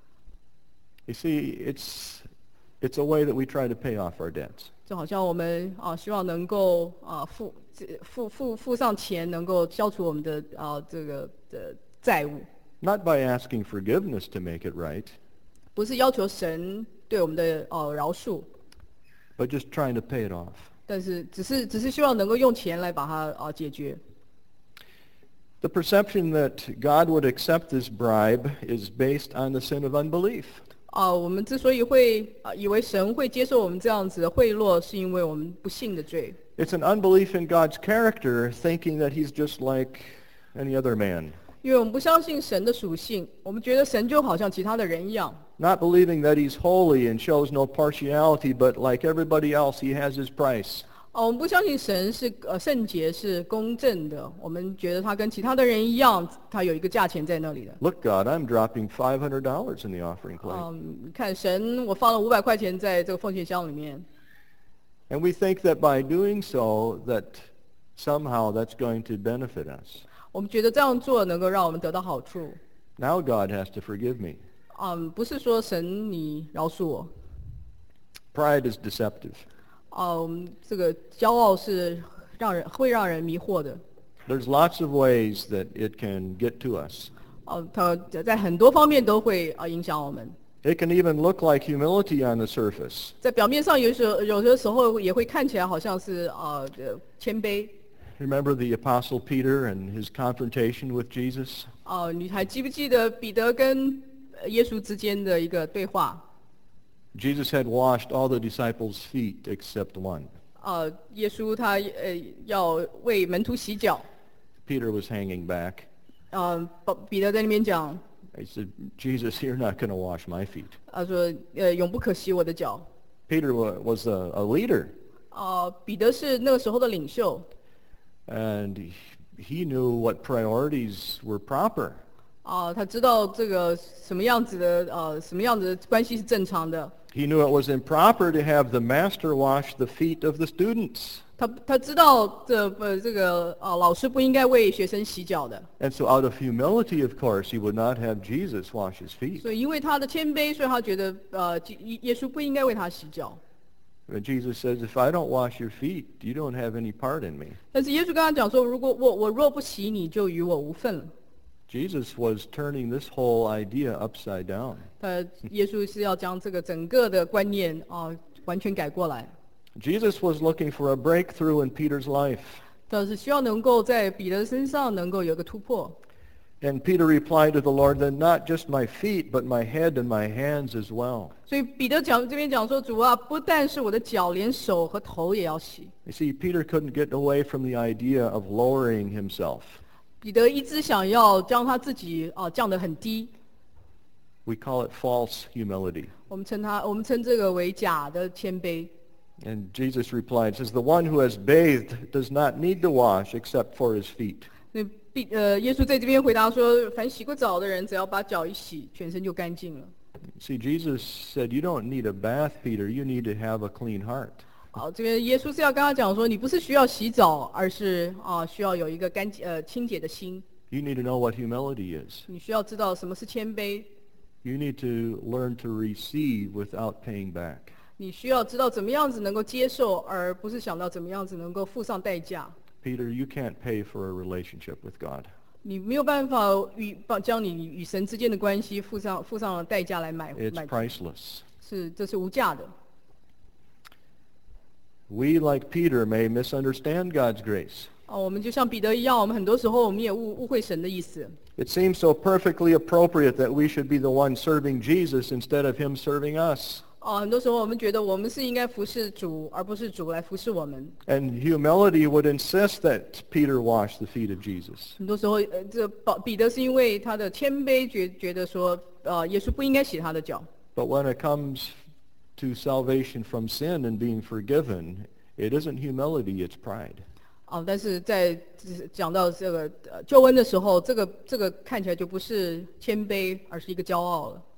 Speaker 1: You see, it's, it's a way that we try to pay off our debts.
Speaker 2: 就好像我们啊、希望能够啊、付这付付付上钱，能够消除我们的啊、这个的债务，
Speaker 1: Not by asking forgiveness to make it right,
Speaker 2: 不是要求神对我们的呃饶恕，
Speaker 1: but just trying to pay it off.
Speaker 2: 但是只是只是希望能够用钱来把它啊、解决。
Speaker 1: The perception that God would accept this bribe is based on the sin of unbelief.
Speaker 2: 啊、我们之所以会啊、以为神会接受我们这样子的贿赂，是因为我们不信的罪。
Speaker 1: It's an unbelief in God's character, thinking that he's just like any other man.
Speaker 2: 因为我们不相信神的属性，我们觉得神就好像其他的人一样，
Speaker 1: Not believing that he's holy and shows no partiality, but like everybody else, he has his price.
Speaker 2: 哦，我们不相信神是呃圣洁是公正的，我们觉得他跟其他的人一样，他有一个价钱在那里的。
Speaker 1: Look, God, I'm dropping five hundred dollars in the offering plate.
Speaker 2: 嗯，看神，我放了五百块钱在这个奉献箱里面，
Speaker 1: And we think that by doing so, that somehow that's going to benefit us.
Speaker 2: 我们觉得这样做能够让我们得到好处。
Speaker 1: Now God has to forgive me.
Speaker 2: 嗯，不是说神你饶恕我。
Speaker 1: Pride is deceptive.
Speaker 2: 嗯，这个骄傲是让人会让人迷惑的。
Speaker 1: There's lots of ways that it can get to us.
Speaker 2: 哦，它在很多方面都会啊影响我们。
Speaker 1: It can even look like humility on the surface.
Speaker 2: 在表面上有时候有些时候也会看起来好像是啊呃谦卑。
Speaker 1: Remember the Apostle Peter and his confrontation with Jesus?
Speaker 2: 哦，你还记不记得彼得跟耶稣之间的一个对话？
Speaker 1: Jesus had washed all the disciples' feet except one.
Speaker 2: 呃，耶稣他呃要为门徒洗脚，
Speaker 1: Peter was hanging back.
Speaker 2: 呃，彼得在那边讲，
Speaker 1: He said, Jesus, you're not going to wash my feet.
Speaker 2: 他说呃永不可洗我的脚。
Speaker 1: Peter wa- was a, a leader,
Speaker 2: 呃，彼得是那个时候的领袖，
Speaker 1: and he, he knew what priorities were proper.
Speaker 2: 啊、他知道这个什么样子的呃什么样子的关系是正常的。
Speaker 1: He knew it was improper to have the master wash the feet of the students.
Speaker 2: 他他知道这呃这个呃老师不应该为学生洗脚的，
Speaker 1: And so out of humility, of course, he would not have Jesus wash his feet.
Speaker 2: 所以因为他的谦卑，所以他觉得呃耶耶稣不应该为他洗脚。
Speaker 1: But Jesus says, if I don't wash your feet, you don't have any part in me.
Speaker 2: 但是耶稣跟他讲说，如果我我若不洗你，就与我无份了。
Speaker 1: Jesus was turning this whole idea upside down.
Speaker 2: 他耶稣是要将这个整个的观念啊、完全改过来。
Speaker 1: Jesus was looking for a breakthrough in Peter's life.
Speaker 2: 他是希望能够在彼得身上能够有个突破。
Speaker 1: And Peter replied to the Lord, then not just my feet, but my head and my hands as well.
Speaker 2: 所以彼得讲这边讲说，主啊，不但是我的脚，连手和头也要洗。
Speaker 1: You see, Peter couldn't get away from the idea of lowering himself.
Speaker 2: 彼得一直想要将他自己啊、降得很低，
Speaker 1: We call it false humility.
Speaker 2: 我们称他，我们称这个为假的谦卑。
Speaker 1: And Jesus replied, says, the one who has bathed does not need to wash except for his feet.
Speaker 2: 那彼呃，耶稣在这边回答说，凡洗过澡的人，只要把脚一洗，全身就干净了。
Speaker 1: See, Jesus said, you don't need a bath, Peter. You need to have a clean heart.
Speaker 2: 好，这边耶稣是要跟他讲说，你不是需要洗澡，而是啊、需要有一个干净呃清洁的心。
Speaker 1: You need to know what humility is.
Speaker 2: 你需要知道什么是谦卑，
Speaker 1: You need to learn to receive without paying back.
Speaker 2: 你需要知道怎么样子能够接受，而不是想到怎么样子能够付上代价。
Speaker 1: Peter, you can't pay for a relationship with God.
Speaker 2: 你没有办法与把将你与神之间的关系付上付上了代价来买
Speaker 1: It's
Speaker 2: 买，
Speaker 1: priceless.
Speaker 2: 是这是无价的。
Speaker 1: We, like Peter, may misunderstand God's grace.
Speaker 2: 哦，我们就像彼得一样，我们很多时候我们也误误会神的意思。
Speaker 1: It seems so perfectly appropriate that we should be the one serving Jesus instead of him serving us.
Speaker 2: 哦，很多时候我们觉得我们是应该服侍主，而不是主来服侍我们。
Speaker 1: And humility would insist that Peter wash the feet of Jesus.
Speaker 2: 很多时候，呃，这保彼得是因为他的谦卑觉觉得说，呃，耶稣不应该洗他的脚。
Speaker 1: But when it comes to salvation from sin and being forgiven, it isn't humility, it's pride.
Speaker 2: 哦，但是在讲到这个呃救恩的时候，这个这个看起来就不是谦卑，而是一个骄傲了。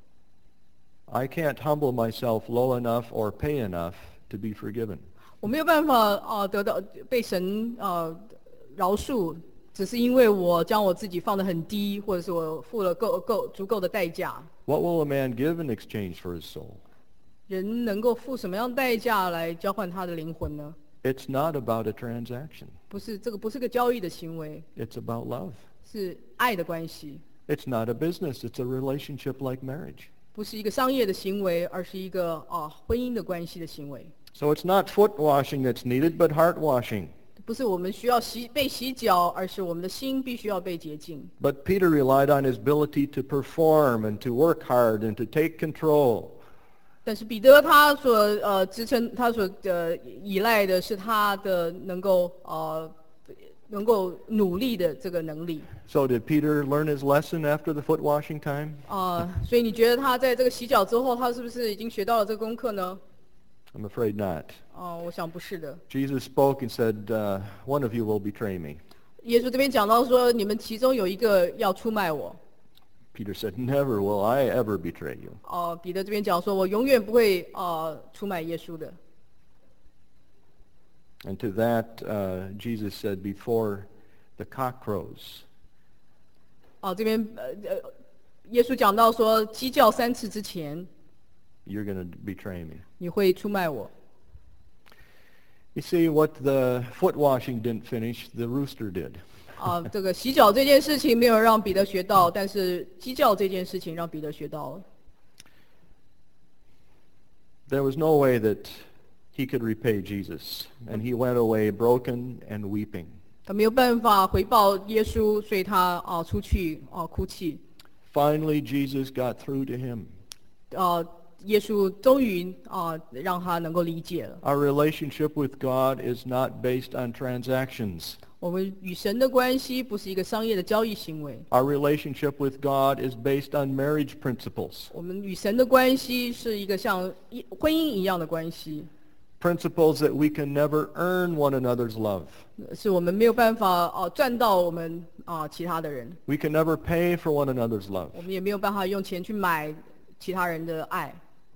Speaker 1: I can't humble myself low enough or pay enough to be forgiven.
Speaker 2: 我没有办法啊、呃得到被神呃饶恕，只是因为我将我自己放得很低，或者是我付了够够足够的代价。
Speaker 1: What will a man give in exchange for his soul?
Speaker 2: 人能够付什么样的代价来交换他的灵魂呢？
Speaker 1: It's not about a transaction.
Speaker 2: 不是这个不是个交易的行为，
Speaker 1: It's about love.
Speaker 2: 是爱的关系，
Speaker 1: It's not a business. It's a relationship like marriage.
Speaker 2: 不是一个商业的行为，而是一个啊婚姻的关系的行为。
Speaker 1: So it's not foot washing that's needed, but heart washing.
Speaker 2: 不是我们需要洗被洗脚，而是我们的心必须要被洁净。
Speaker 1: But Peter relied on his ability to perform and to work hard and to take control.
Speaker 2: 但是彼得他所呃支撑他所呃依赖的是他的能够呃能够努力的这个能力
Speaker 1: So did Peter learn his lesson after the foot washing time?
Speaker 2: 啊、所以你觉得他在这个洗脚之后，他是不是已经学到了这个功课呢？
Speaker 1: I'm afraid not.
Speaker 2: 哦、我想不是的。
Speaker 1: Jesus spoke and said, uh, one of you will betray me.
Speaker 2: 耶稣这边讲到说，你们其中有一个要出卖我。
Speaker 1: Peter said, never will I ever betray you.
Speaker 2: 哦、彼得这边讲说，我永远不会呃出卖耶稣的。
Speaker 1: And to that, uh, Jesus said, before the cock crows,
Speaker 2: 哦，这边呃呃，耶稣讲到说，鸡叫三次之前，
Speaker 1: you're going to betray me.
Speaker 2: 你会出卖我。
Speaker 1: You see, what the foot washing didn't finish, the rooster did.
Speaker 2: 啊，这个洗脚这件事情没有让彼得学到，但是鸡叫这件事情让彼得学到了。
Speaker 1: There was no way that he could repay Jesus, and he went away broken and weeping.
Speaker 2: 他没有办法回报耶稣，所以他啊出去啊哭泣。
Speaker 1: Finally, Jesus got through to him.
Speaker 2: 啊，耶稣终于啊让他能够理解了。
Speaker 1: Our relationship with God is not based on transactions.
Speaker 2: 我们与神的关系不是一个商业的交易行为，
Speaker 1: Our relationship with God is based on marriage principles.
Speaker 2: 我们与神的关系是一个像一婚姻一样的关系，
Speaker 1: Principles that we can never earn one another's love.
Speaker 2: 是我们没有办法啊赚到我们啊其他的人，
Speaker 1: We can never pay for one another's love.
Speaker 2: 我们也没有办法用钱去买其他人的爱。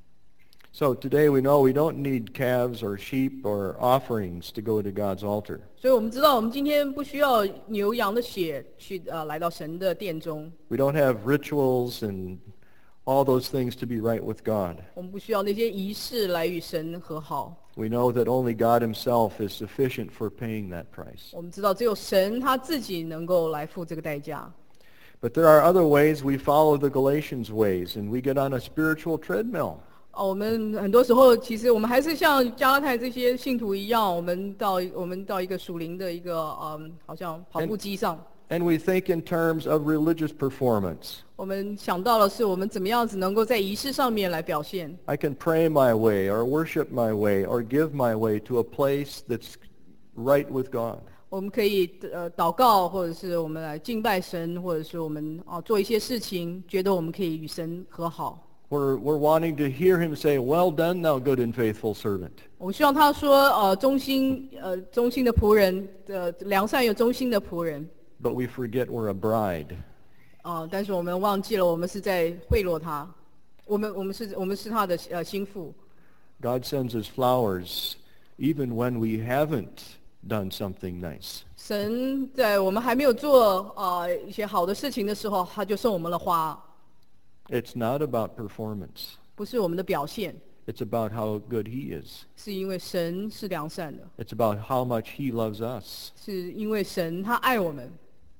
Speaker 1: So today we know we don't need calves or sheep or offerings to go to God's altar.
Speaker 2: 所以我们知道，我们今天不需要牛羊的血去呃来到神的殿中，
Speaker 1: We don't have rituals and all those things to be right with God.
Speaker 2: 我们不需要那些仪式来与神和好。
Speaker 1: We know that only God himself is sufficient for paying that price.
Speaker 2: 我们知道，只有神他自己能够来付这个代价。
Speaker 1: But there are other ways we follow the Galatians ways, and we get on a spiritual treadmill.
Speaker 2: 哦，我们很多时候其实我们还是像加拉太这些信徒一样，我们到我们到一个属灵的一个嗯，好像跑步机上，
Speaker 1: And we think in terms of religious performance.
Speaker 2: 我们想到的是我们怎么样子能够在仪式上面来表现。
Speaker 1: I can pray my way or worship my way or give my way to a place that's right with God.
Speaker 2: 我们可以呃祷告，或者是我们来敬拜神，或者是我们啊做一些事情，觉得我们可以与神和好。
Speaker 1: We're, we're wanting to hear him say, well done, thou good and faithful servant.
Speaker 2: 我希望他说，呃，忠心，呃，忠心的仆人，呃，良善又忠心的仆人，
Speaker 1: But we forget we're a bride.
Speaker 2: 啊、但是我们忘记了，我们是在贿赂他，我们我们是我们是他的呃心腹。
Speaker 1: God sends us flowers even when we haven't done something nice.
Speaker 2: 神在我们还没有做呃一些好的事情的时候，他就送我们了花，
Speaker 1: It's not about performance.
Speaker 2: 不是我们的表现，
Speaker 1: It's about how good he is.
Speaker 2: 是因为神是良善的，
Speaker 1: It's about how much he loves us.
Speaker 2: 是因为神他爱我们。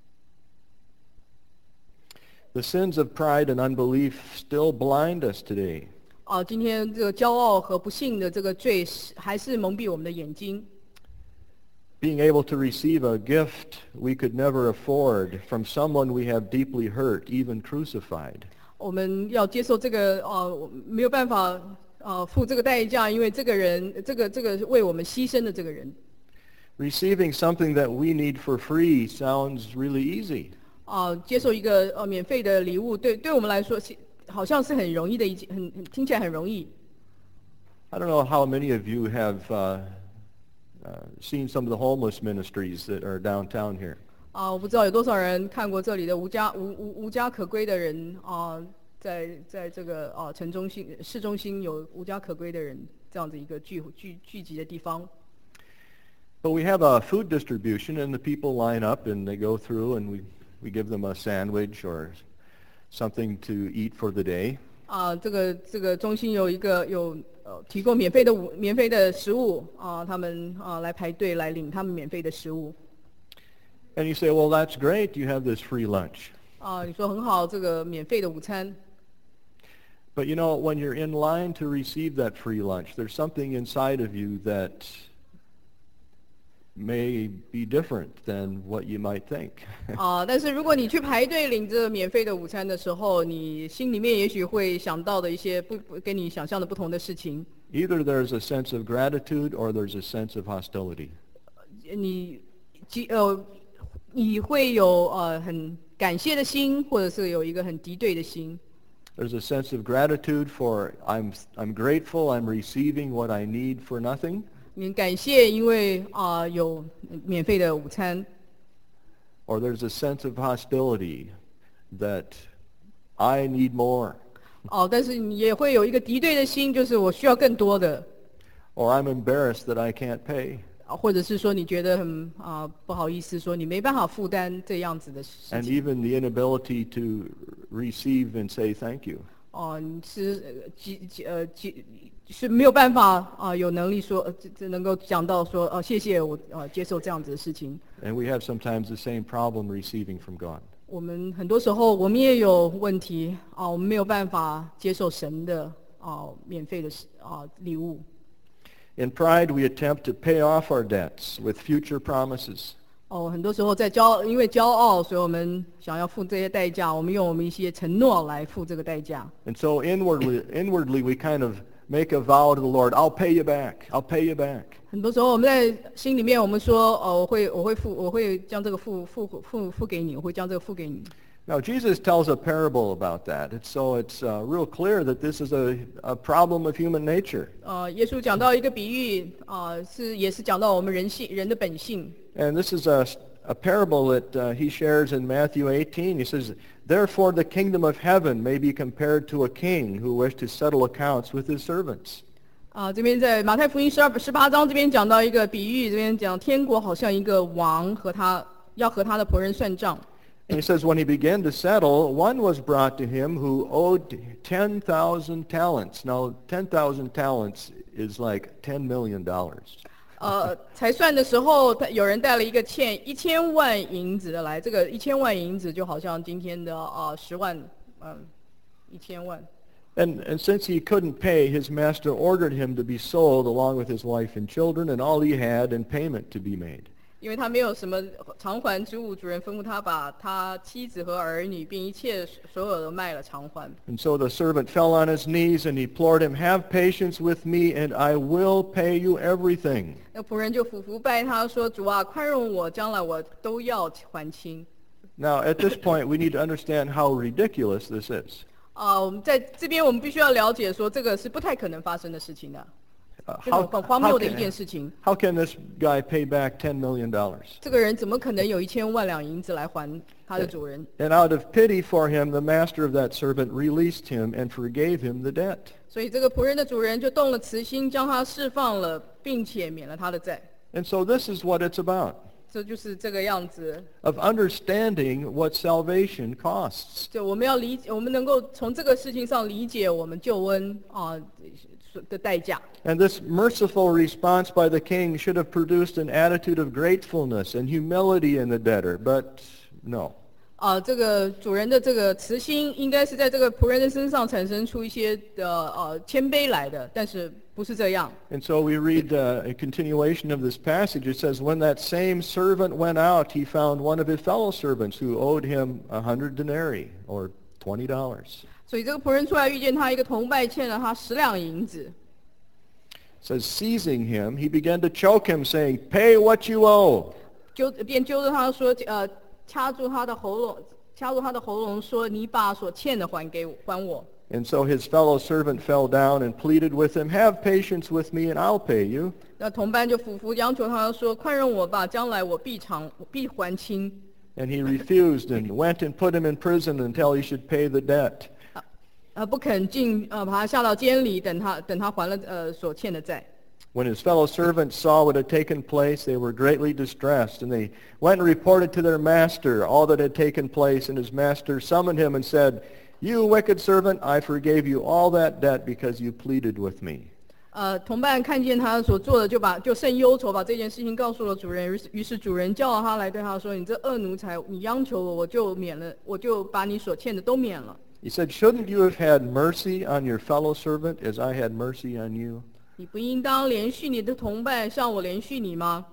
Speaker 1: The sins of pride and unbelief still blind us today.
Speaker 2: 啊、今天这个骄傲和不幸的这个罪是还是蒙蔽我们的眼睛。
Speaker 1: Being able to receive a gift we could never afford from someone we have deeply hurt, even crucified.
Speaker 2: 我们要接受这个呃没有办法呃付这个代价，因为这个人这个这个为我们牺牲的这个人
Speaker 1: Receiving something that we need for free sounds really easy.
Speaker 2: 啊、接受一个呃免费的礼物，对对我们来说是好像是很容易的一件，很很听起来很容易。
Speaker 1: I don't know how many of you have uh, uh, seen some of the homeless ministries that are downtown here.
Speaker 2: 啊、我不知道有多少人看过这里的无家无无无家可归的人啊、在在这个啊、城中心市中心有无家可归的人这样子一个聚聚聚集的地方。
Speaker 1: But we have a food distribution, and the people line up and they go through, and we, we give them a sandwich or something to eat for the day.
Speaker 2: 啊、这个这个中心有一个有呃提供免费的午免费的食物啊、他们啊、来排队来领他们免费的食物
Speaker 1: And you say, well, that's great. You have this free lunch.
Speaker 2: 啊、你说很好，这个免费的午餐
Speaker 1: But you know, when you're in line to receive that free lunch, there's something inside of you that may be different than what you might think.
Speaker 2: 啊、但是如果你去排队领这免费的午餐的时候，你心里面也许会想到的一些不不跟你想象的不同的事情，
Speaker 1: Either there's a sense of gratitude or there's a sense of hostility.
Speaker 2: 你即呃你会有呃很感谢的心，或者是有一个很敌对的心。
Speaker 1: There's a sense of gratitude for I'm, I'm grateful, I'm receiving what I need for nothing.
Speaker 2: 你感谢，因为啊、有免费的午餐。
Speaker 1: Or there's a sense of hostility that I need more.
Speaker 2: 哦，但是你也会有一个敌对的心，就是我需要更多的，
Speaker 1: Or I'm embarrassed that I can't pay.
Speaker 2: 啊或者是说你觉得很啊、不好意思，说你没办法负担这样子的事
Speaker 1: and
Speaker 2: 情，
Speaker 1: even the inability to receive and say thank you.
Speaker 2: 哦、你是呃几几呃几是没有办法啊、有能力说呃这这能够讲到说哦、谢谢我呃接受这样子的事情。
Speaker 1: And we have sometimes the same problem receiving from God.
Speaker 2: 我们很多时候我们也有问题啊、我们没有办法接受神的啊、免费的啊、礼物。
Speaker 1: In pride, we attempt to pay off our debts with future promises.
Speaker 2: 哦，很多时候在骄，因为骄傲，所以我们想要付这些代价，我们用我们一些承诺来付这个代价。
Speaker 1: And so inwardly, inwardly we kind of make a vow to the Lord, I'll pay you back, I'll pay you back.
Speaker 2: 很多时候我们在心里面，我们说，哦，我会，我会付，我会将这个付付付付给你，我会将这个付给你。
Speaker 1: Now, Jesus tells a parable about that. It's, so it's uh, real clear that this is a, a problem of human nature.
Speaker 2: 呃，耶稣讲到一个比喻，啊、是也是讲到我们人性人的本性。
Speaker 1: And this is a, a parable that uh, he shares in Matthew eighteen. He says, therefore the kingdom of heaven may be compared to a king who wished to settle accounts with his servants.
Speaker 2: 啊、这边在马太福音十二十八章这边讲到一个比喻，这边讲天国好像一个王和他要和他的仆人算账。
Speaker 1: And he says, when he began to settle, one was brought to him who owed ten thousand talents. Now, ten thousand talents is like ten million dollars.
Speaker 2: 呃，才算的时候，他有人带了一个欠一千万银子的来，这个一千万银子就好像今天的啊十万，嗯，一千万。
Speaker 1: And, and since he couldn't pay, his master ordered him to be sold along with his wife and children and all he had and payment to be made.
Speaker 2: 因为他没有什么偿还之物，主人吩咐他把他妻子和儿女并一切所有的卖了偿还。
Speaker 1: And so the servant fell on his knees and he implored him, have patience with me and I will pay you everything.
Speaker 2: 那仆人就俯伏拜他说：“主啊，宽容我，将来我都要还清。”
Speaker 1: Now, at this point, we need to understand how ridiculous this is.
Speaker 2: 啊、我们在这边我们必须要了解说，这个是不太可能发生的事情的，
Speaker 1: Uh,
Speaker 2: 这种很荒谬的一件事情。
Speaker 1: how can this guy pay back ten million dollars?
Speaker 2: 这个人怎么可能有一千万两银子来还他的主人？
Speaker 1: And out of pity for him, the master of that servant released him and forgave him the debt.
Speaker 2: 所以这个仆人的主人就动了慈心，将他释放了，并且免了他的债。
Speaker 1: And so this is what it's about,
Speaker 2: 这就是这个样子。
Speaker 1: of understanding what salvation costs.
Speaker 2: 就我们要理解，我们能够从这个事情上理解我们救恩啊、的代价。
Speaker 1: And this merciful response by the king should have produced an attitude of gratefulness and humility in the debtor, but no.
Speaker 2: 啊、这个主人的这个慈心，应该是在这个仆人的身上产生出一些的呃谦卑来的，但是不是这样。
Speaker 1: And so we read uh, a continuation of this passage. It says, when that same servant went out, he found one of his fellow servants who owed him a hundred denarii, or twenty dollars.
Speaker 2: 所以这个仆人出来遇见他一个同伴欠了他十两银子，
Speaker 1: It says, seizing him, he began to choke him, saying, pay what you owe.
Speaker 2: 揪便揪着他说，呃，掐住他的喉咙，掐住他的喉咙说：“你把所欠的还给我，还我。”
Speaker 1: And so his fellow servant fell down and pleaded with him, have patience with me and I'll pay you.
Speaker 2: 那同伴就俯伏央求他说：“宽容我吧，将来我必偿，我必还清。”
Speaker 1: And he refused and went and put him in prison until he should pay the debt.
Speaker 2: 呃，不肯进，呃，把他下到监里，等他等他还了呃所欠的债。
Speaker 1: When his fellow servants saw what had taken place, they were greatly distressed, and they went and reported to their master all that had taken place. And his master summoned him and said, you wicked servant, I forgave you all that debt because you pleaded with me.
Speaker 2: 呃，同伴看见他所做的，就把就甚忧愁，把这件事情告诉了主人。于是，于是主人叫他来对他说：“你这恶奴才，你央求我，我就免了，我就把你所欠的都免了。”
Speaker 1: He said, shouldn't you have had mercy on your fellow servant as I had mercy on you?
Speaker 2: 你不应当连续你的同伴，像我连续你吗？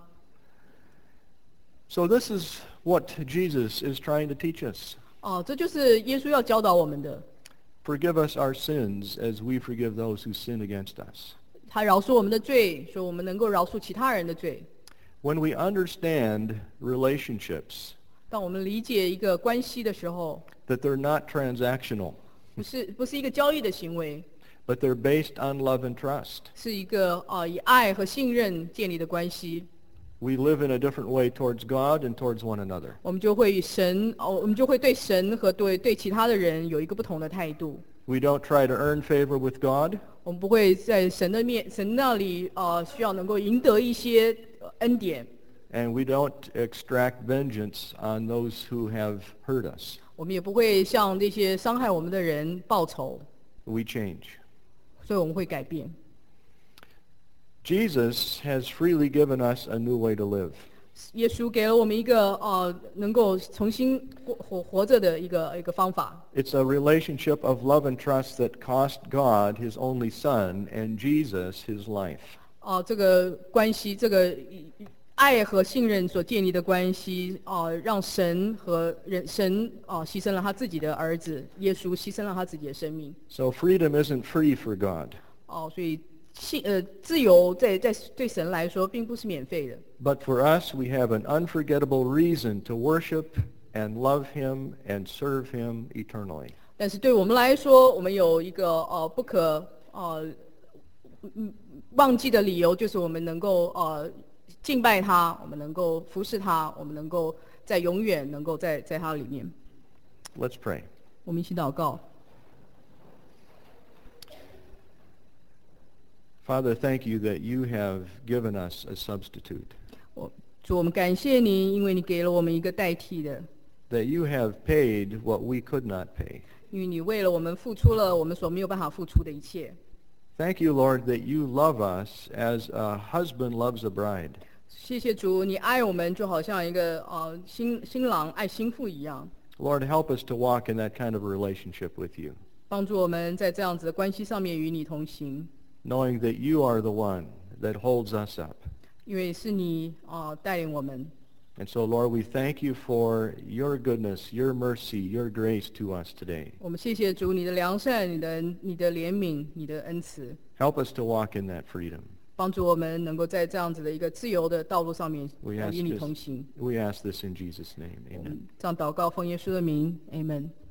Speaker 1: So this is what Jesus is trying to teach us.
Speaker 2: 哦，这就是耶稣要教导我们的。
Speaker 1: Forgive us our sins as we forgive those who sin against us.
Speaker 2: 他饶恕我们的罪，说我们能够饶恕其他人的罪。
Speaker 1: When we understand relationships,
Speaker 2: 当我们理解一个关系的时候，
Speaker 1: that they're not transactional,
Speaker 2: 不是不是一个交易的行为，
Speaker 1: but they're based on love and trust.
Speaker 2: 是一个呃以爱和信任建立的关系。
Speaker 1: We live in a different way towards God and towards one another.
Speaker 2: 我们就会与神，哦，我们就会对神和对对其他的人有一个不同的态度。
Speaker 1: We don't try to earn favor with God.
Speaker 2: 我们不会在神的面神那里，呃，需要能够赢得一些恩典，
Speaker 1: and we don't extract vengeance on those who have hurt us.
Speaker 2: 我们也不会向那些伤害我们的人报仇，
Speaker 1: We change.
Speaker 2: 所以我们会改变。
Speaker 1: Jesus has freely given us a new way to live.
Speaker 2: 耶稣给了我们一个呃能够重新活活活着的一个一个方法。
Speaker 1: It's a relationship of love and trust that cost God his only son and Jesus his life.
Speaker 2: 啊、这个关系，这个爱和信任所建立的关系，啊、让神和人神啊、牺牲了他自己的儿子耶稣，牺牲了他自己的生命。
Speaker 1: So freedom isn't free for God,
Speaker 2: 哦、所以信呃自由在在对神来说并不是免费的。
Speaker 1: but for us we have an unforgettable reason to worship and love him and serve him eternally.
Speaker 2: 但是对我们来说，我们有一个呃不可呃嗯忘记的理由，就是我们能够呃敬拜他，我们能够服侍他，我们能够在永远能够在在他里面。
Speaker 1: Let's pray.
Speaker 2: 我们一起祷告。
Speaker 1: Father, thank you that you have given us a substitute,
Speaker 2: 我主，我们感谢你，因为你给了我们一个代替的，
Speaker 1: that you have paid what we could not pay.
Speaker 2: 因为你为了我们付出了我们所没有办法付出的一切。
Speaker 1: Thank you, Lord, that you love us as a husband loves a bride.
Speaker 2: 谢谢主，你爱我们就好像一个呃新新郎爱新妇一样，
Speaker 1: Lord, help us to walk in that kind of relationship with you,
Speaker 2: 帮助我们在这样子的关系上面与你同行，
Speaker 1: knowing that you are the one that holds us up.
Speaker 2: 因为是你啊、呃带领我们。
Speaker 1: And so, Lord, we thank you for your goodness, your mercy, your grace to us today.
Speaker 2: 我们谢谢主，你的良善，你的你的怜悯，你的恩慈，
Speaker 1: Help us to walk in that freedom.
Speaker 2: 帮助我们能够在这样子的一个自由的道路上面
Speaker 1: We
Speaker 2: 呃
Speaker 1: ask
Speaker 2: 与你
Speaker 1: this,
Speaker 2: 同行。
Speaker 1: we ask this in Jesus' name. Amen.
Speaker 2: 这样祷告，奉耶稣的名，Amen。